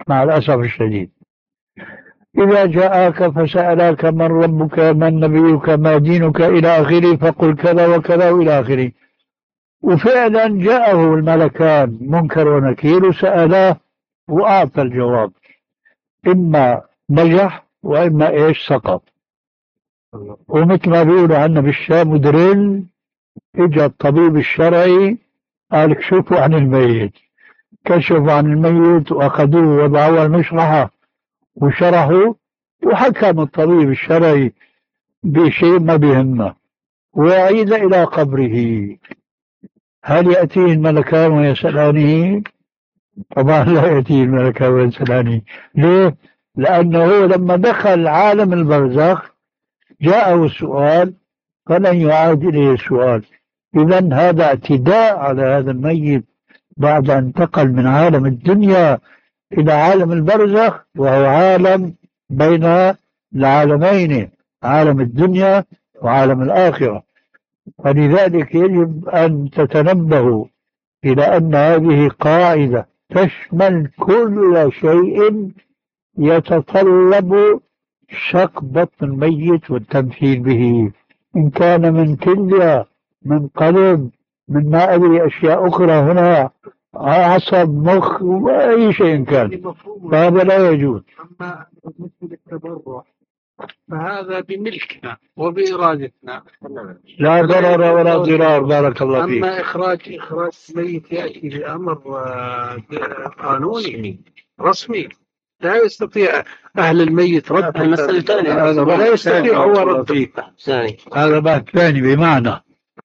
مع الأسف الشديد. إذا جاءك فسألك من ربك من نبيك ما دينك إلى آخره فقل كذا وكذا وإلى آخره. وفعلا جاءه الملكان منكر ونكير وسألاه وأعطى الجواب، إما نجح وإما إيش سقط. ومثل ما بيقولوا عنا بالشام درل، إجا الطبيب الشرعي قال اكشفوا عن الميت، كشفوا عن الميت وأخذوه ووضعوه المشرحة وشرحوا، وحكم الطبيب الشرعي بشيء ما بيهمه وعيد إلى قبره. هل يأتيه الملكان ويسألانه؟ طبعا لا يأتيه الملكان ويسألانه. ليه؟ لأنه لما دخل عالم البرزخ جاءه السؤال فلن يعاد إليه السؤال. إذن هذا اعتداء على هذا الميت بعد أن انتقل من عالم الدنيا إلى عالم البرزخ، وهو عالم بين العالمين، عالم الدنيا وعالم الآخرة. فلذلك يجب أن تتنبهوا إلى أن هذه قاعدة تشمل كل شيء يتطلب شق بطن الميت والتمثيل به، إن كان من كلية، من قلب، من ما أدري أشياء أخرى هنا، عصب، مخ، وأي شيء كان، فهذا لا يجوز. أما بالنسبة للتبرع فهذا بملكنا وبإرادتنا، لا ضرر ولا ضرار. بارك الله فيك. أما إخراج إخراج ميت يأتي بأمر آه، قانوني رسمي لا يستطيع أهل الميت رد المسألة الثانية هذا، ولا يستطيع هو رد. هذا بعد ثاني، بمعنى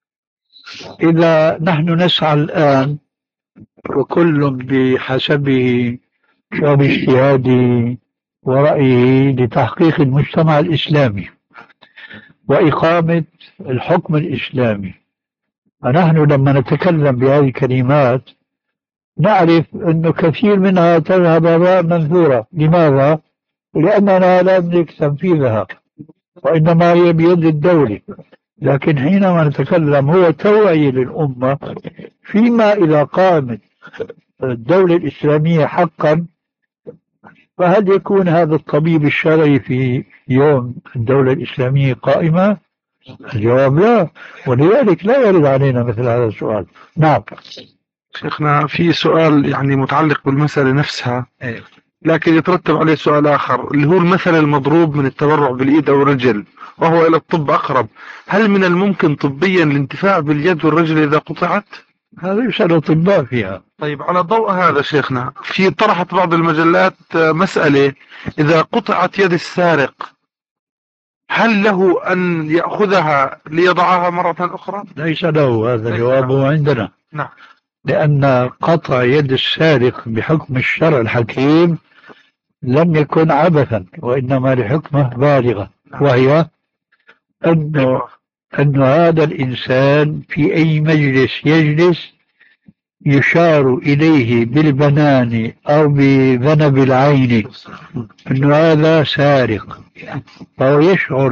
إذا نحن نسعى الآن وكل بحسبه وباجتهاده ورأيه لتحقيق المجتمع الإسلامي وإقامة الحكم الإسلامي، فنحن لما نتكلم بهذه الكلمات نعرف أن كثير منها تذهب هباء منثورا. لماذا؟ لأننا لا نملك تنفيذها وإنما هي بيد الدولة. لكن حينما نتكلم هو توعية للأمة، فيما إذا قامت الدولة الإسلامية حقا فهل يكون هذا الطبيب الشرعي في يوم الدولة الإسلامية قائمة؟ الجواب لا، ولذلك لا يرد علينا مثل هذا السؤال. نعم شيخنا في سؤال يعني متعلق بالمسألة نفسها، لكن يترتب عليه سؤال آخر اللي هو المثل المضروب من التبرع بالإيد أو الرجل وهو إلى الطب أقرب. هل من الممكن طبيا الانتفاع باليد والرجل إذا قطعت؟ هذا يسأل الأطباء فيها. طيب على ضوء هذا شيخنا، في طرحت بعض المجلات مسألة إذا قطعت يد السارق هل له أن يأخذها ليضعها مرة أخرى؟ ليس له، هذا جوابه عندنا. نعم. لأن قطع يد السارق بحكم الشرع الحكيم لم يكن عبثا وإنما لحكمة بالغة، وهي أنه, أنه هذا الإنسان في أي مجلس يجلس يشار إليه بالبنان أو بذنب العين أنه هذا سارق، فهو يشعر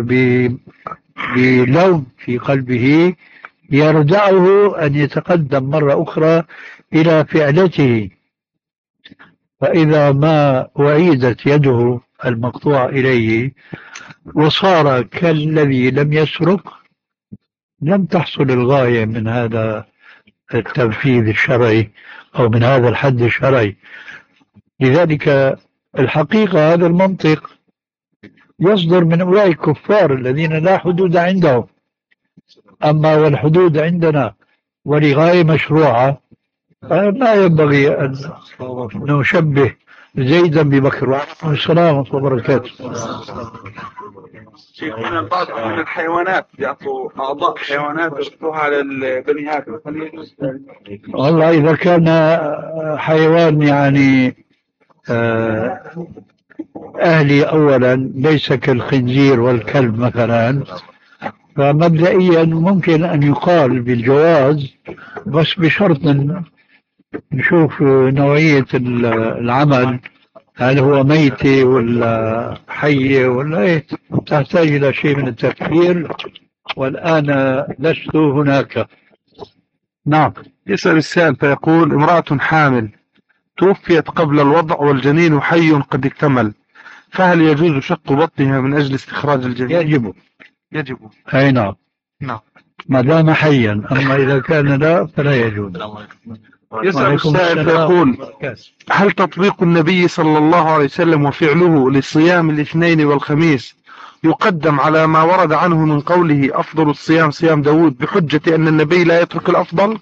بلوم في قلبه يردعه أن يتقدم مرة أخرى إلى فعلته. فإذا ما أعيدت يده المقطوع إليه وصار كالذي لم يسرق لم تحصل الغاية من هذا التنفيذ الشرعي أو من هذا الحد الشرعي. لذلك الحقيقة هذا المنطق يصدر من أولئك الكفار الذين لا حدود عندهم، أما والحدود عندنا ولغاية مشروعة ما ينبغي أن نشبه زيدا ببكر. وعليكم السلام ورحمة الله وبركاته. شيخنا بعض من الحيوانات يعطوا أعضاء حيوانات ويحطوها على البني آدم، والله إذا كان حيوان يعني أهلي أولا ليس كالخنزير والكلب مثلا، فمبدئيا ممكن أن يقال بالجواز، بس بشرط نشوف نوعية العمل، هل هو ميتة ولا حية ولا ايه، تحتاج إلى شيء من التفكير، والآن لست هناك. نعم. يسأل السائل فيقول امرأة حامل توفيت قبل الوضع والجنين حي قد اكتمل، فهل يجوز شق بطنها من أجل استخراج الجنين؟ يجب. يجب. أي نعم. نعم. ما دام حيا، أما إذا كان لا فلا يجوز. يسأل السائل فيقول: هل تطبيق النبي صلى الله عليه وسلم وفعله لصيام الاثنين والخميس يقدم على ما ورد عنه من قوله أفضل الصيام صيام داود بحجة أن النبي لا يترك الأفضل؟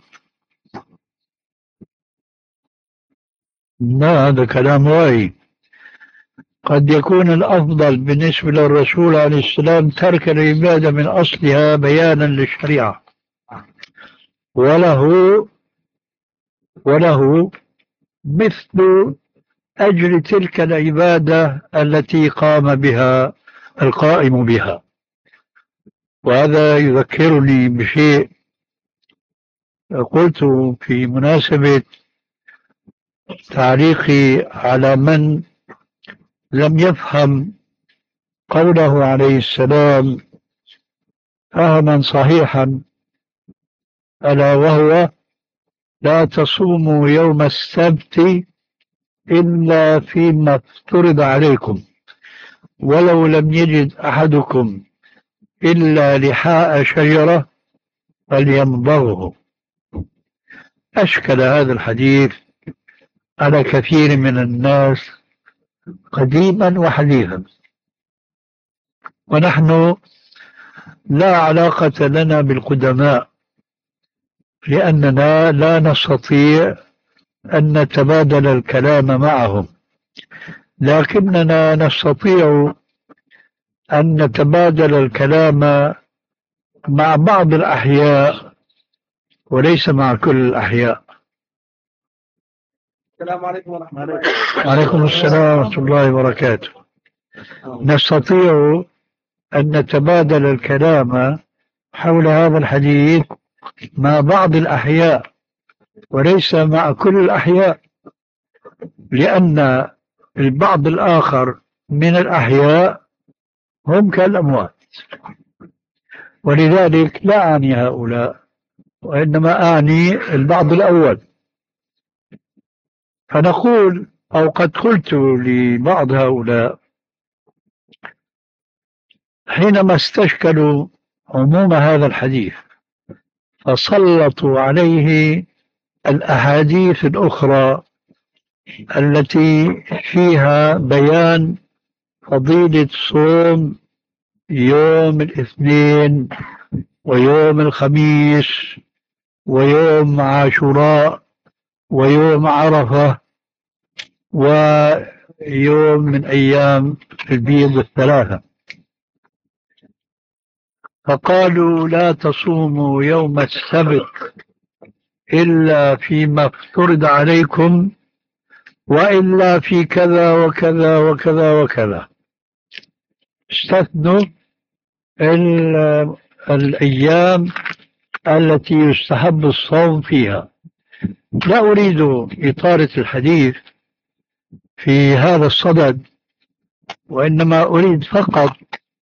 لا، هذا كلام رأي. قد يكون الأفضل بالنسبة للرسول عليه السلام ترك العبادة من أصلها بيانا للشريعة، وله وله مثل أجر تلك العبادة التي قام بها القائم بها. وهذا يذكرني بشيء قلت في مناسبة تعليقي على من لم يفهم قوله عليه السلام فهما صحيحا، ألا وهو: لا تصوموا يوم السبت إلا فيما افترض عليكم، ولو لم يجد أحدكم إلا لحاء شجرة فليمضغه. أشكل هذا الحديث على كثير من الناس قديما وحديثا، ونحن لا علاقة لنا بالقدماء، لأننا لا نستطيع أن نتبادل الكلام معهم، لكننا نستطيع أن نتبادل الكلام مع بعض الأحياء وليس مع كل الأحياء. السلام عليكم ورحمة الله. وعليكم السلام ورحمة الله وبركاته. نستطيع أن نتبادل الكلام حول هذا الحديث مع بعض الأحياء وليس مع كل الأحياء، لأن البعض الآخر من الأحياء هم كالأموات، ولذلك لا أعني هؤلاء، وإنما أعني البعض الأول. فنقول أو قد قلت لبعض هؤلاء حينما استشكلوا عموم هذا الحديث فسلطوا عليه الأحاديث الأخرى التي فيها بيان فضيلة صوم يوم الاثنين ويوم الخميس ويوم عاشوراء ويوم عرفة ويوم من أيام البيض الثلاثة، فقالوا لا تصوموا يوم السبت إلا فيما افترض عليكم وإلا في كذا وكذا وكذا وكذا. استثنوا الأيام التي يستحب الصوم فيها. لا أريد إطالة الحديث في هذا الصدد، وإنما أريد فقط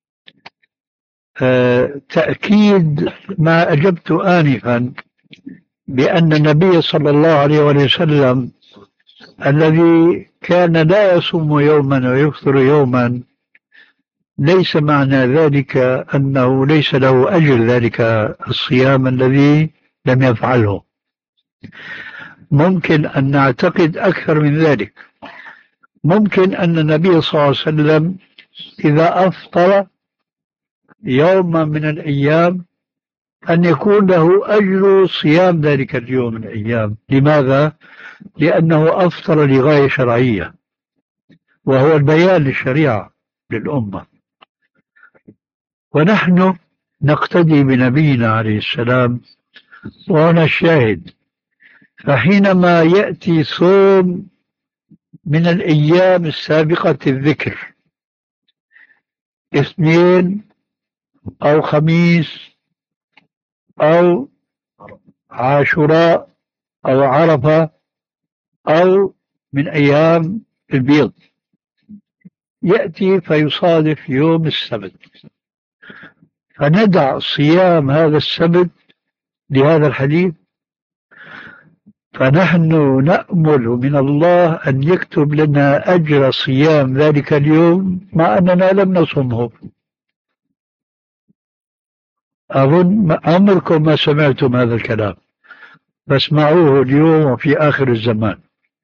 تأكيد ما أجبت آنفا بأن النبي صلى الله عليه وسلم الذي كان لا يصوم يوما ويفطر يوما ليس معنى ذلك أنه ليس له أجر ذلك الصيام الذي لم يفعله. ممكن أن نعتقد أكثر من ذلك. ممكن أن النبي صلى الله عليه وسلم إذا أفطر يوما من الأيام أن يكون له أجر صيام ذلك اليوم من الأيام. لماذا؟ لأنه أفطر لغاية شرعية، وهو البيان للشريعة للأمة، ونحن نقتدي بنبينا عليه السلام وهنا الشاهد. فحينما يأتي صوم من الأيام السابقة الذكر، اثنين أو خميس أو عاشوراء أو عرفة أو من أيام البيض، يأتي فيصادف يوم السبت، فندع صيام هذا السبت لهذا الحديث. فنحن نأمل من الله أن يكتب لنا أجر صيام ذلك اليوم مع أننا لم نصمه. أظن عمركم ما سمعتم هذا الكلام، فاسمعوه اليوم وفي آخر الزمان.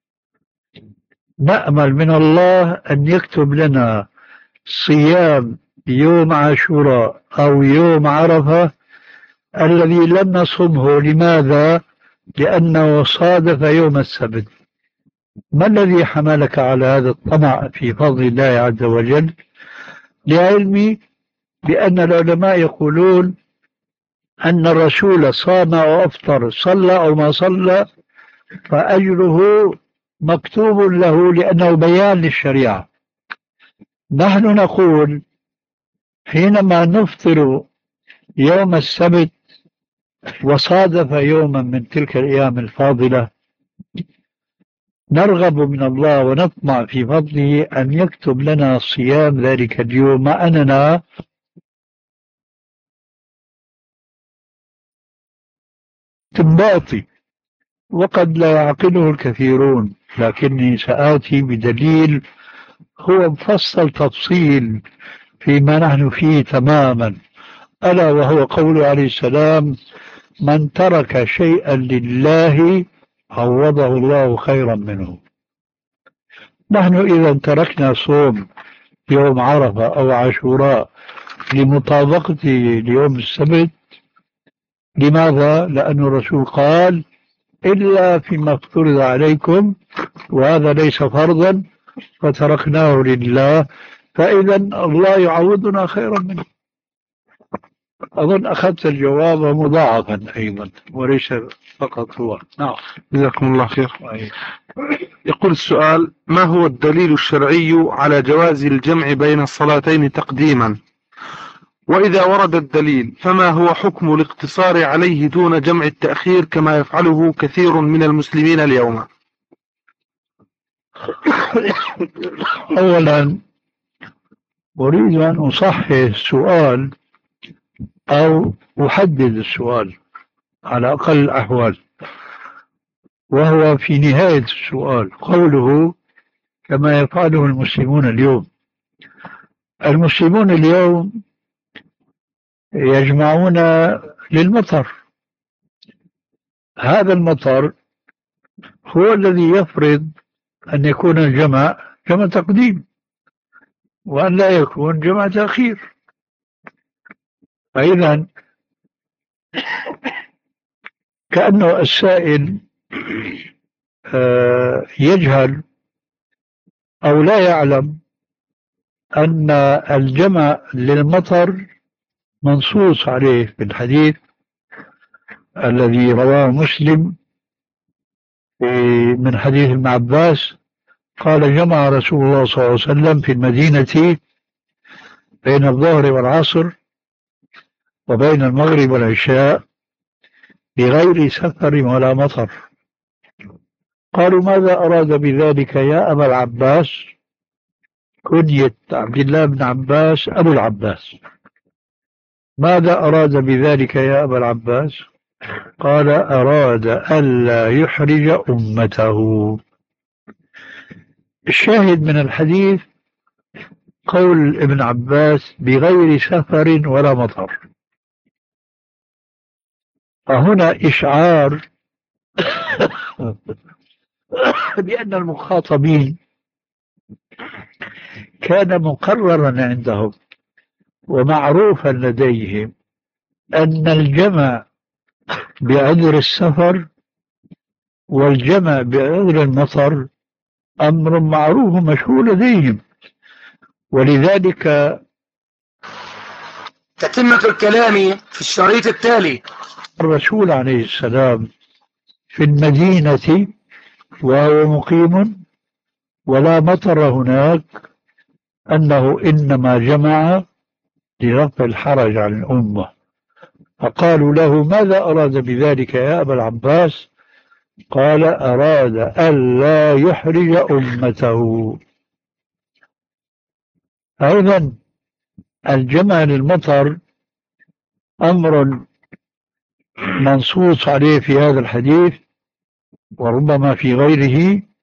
نأمل من الله أن يكتب لنا صيام يوم عاشوراء أو يوم عرفة الذي لم نصمه. لماذا؟ لأنه صادف يوم السبت. ما الذي حملك على هذا الطمع في فضل الله عز وجل؟ لعلمي بأن العلماء يقولون أن الرسول صام أو أفطر، صلى أو ما صلى، فأجره مكتوب له لأنه بيان للشريعة. نحن نقول حينما نفطر يوم السبت وصادف يوما من تلك الأيام الفاضلة، نرغب من الله ونطمع في فضله أن يكتب لنا صيام ذلك اليوم مع أننا استنباطي وقد لا يعقله الكثيرون، لكني سآتي بدليل هو مفصل تفصيل فيما نحن فيه تماما، ألا وهو قوله عليه السلام: من ترك شيئا لله عوضه الله خيرا منه. نحن إذا تركنا صوم يوم عرفة أو عاشوراء لمطابقته ليوم السبت، لماذا؟ لأن الرسول قال: إلا فيما افترض عليكم، وهذا ليس فرضا فتركناه لله، فإذا الله يعوضنا خيرا منه. أظن أخذت الجواب مضاعفا أيضا وليس فقط هو. نعم، جزاكم الله خير. يقول السؤال: ما هو الدليل الشرعي على جواز الجمع بين الصلاتين تقديما؟ وإذا ورد الدليل فما هو حكم الاقتصار عليه دون جمع التأخير كما يفعله كثير من المسلمين اليوم؟ أولا أريد أن أصحح السؤال أو أحدد السؤال على أقل الأحوال، وهو في نهاية السؤال قوله كما يفعله المسلمون اليوم. المسلمون اليوم يجمعون للمطر، هذا المطر هو الذي يفرض أن يكون الجمع جمع تقديم وأن لا يكون جمع تأخير. فإذا كأنه السائل يجهل أو لا يعلم أن الجمع للمطر منصوص عليه في الحديث الذي رواه مسلم من حديث ابن عباس قال: جمع رسول الله صلى الله عليه وسلم في المدينة بين الظهر والعصر وبين المغرب والعشاء بغير سفر ولا مطر. قالوا: ماذا أراد بذلك يا أبا العباس؟ كنية عبد الله بن عباس أبو العباس. ماذا أراد بذلك يا أبا العباس؟ قال: أراد ألا يحرج أمته. الشاهد من الحديث قول ابن عباس بغير سفر ولا مطر. فهنا إشعار بأن المخاطبين كان مقررا عندهم ومعروفا لديهم أن الجمع بعذر السفر والجمع بعذر المطر أمر معروف مشهور لديهم، ولذلك تتمة الكلام في الشريط التالي. الرسول عليه السلام في المدينة وهو مقيم ولا مطر هناك أنه إنما جمع لرفع الحرج عن الأمة. فقالوا له: ماذا أراد بذلك يا أبا العباس؟ قال: أراد ألا يحرج أمته. أيضا الجمع للمطر أمر منصوص عليه في هذا الحديث وربما في غيره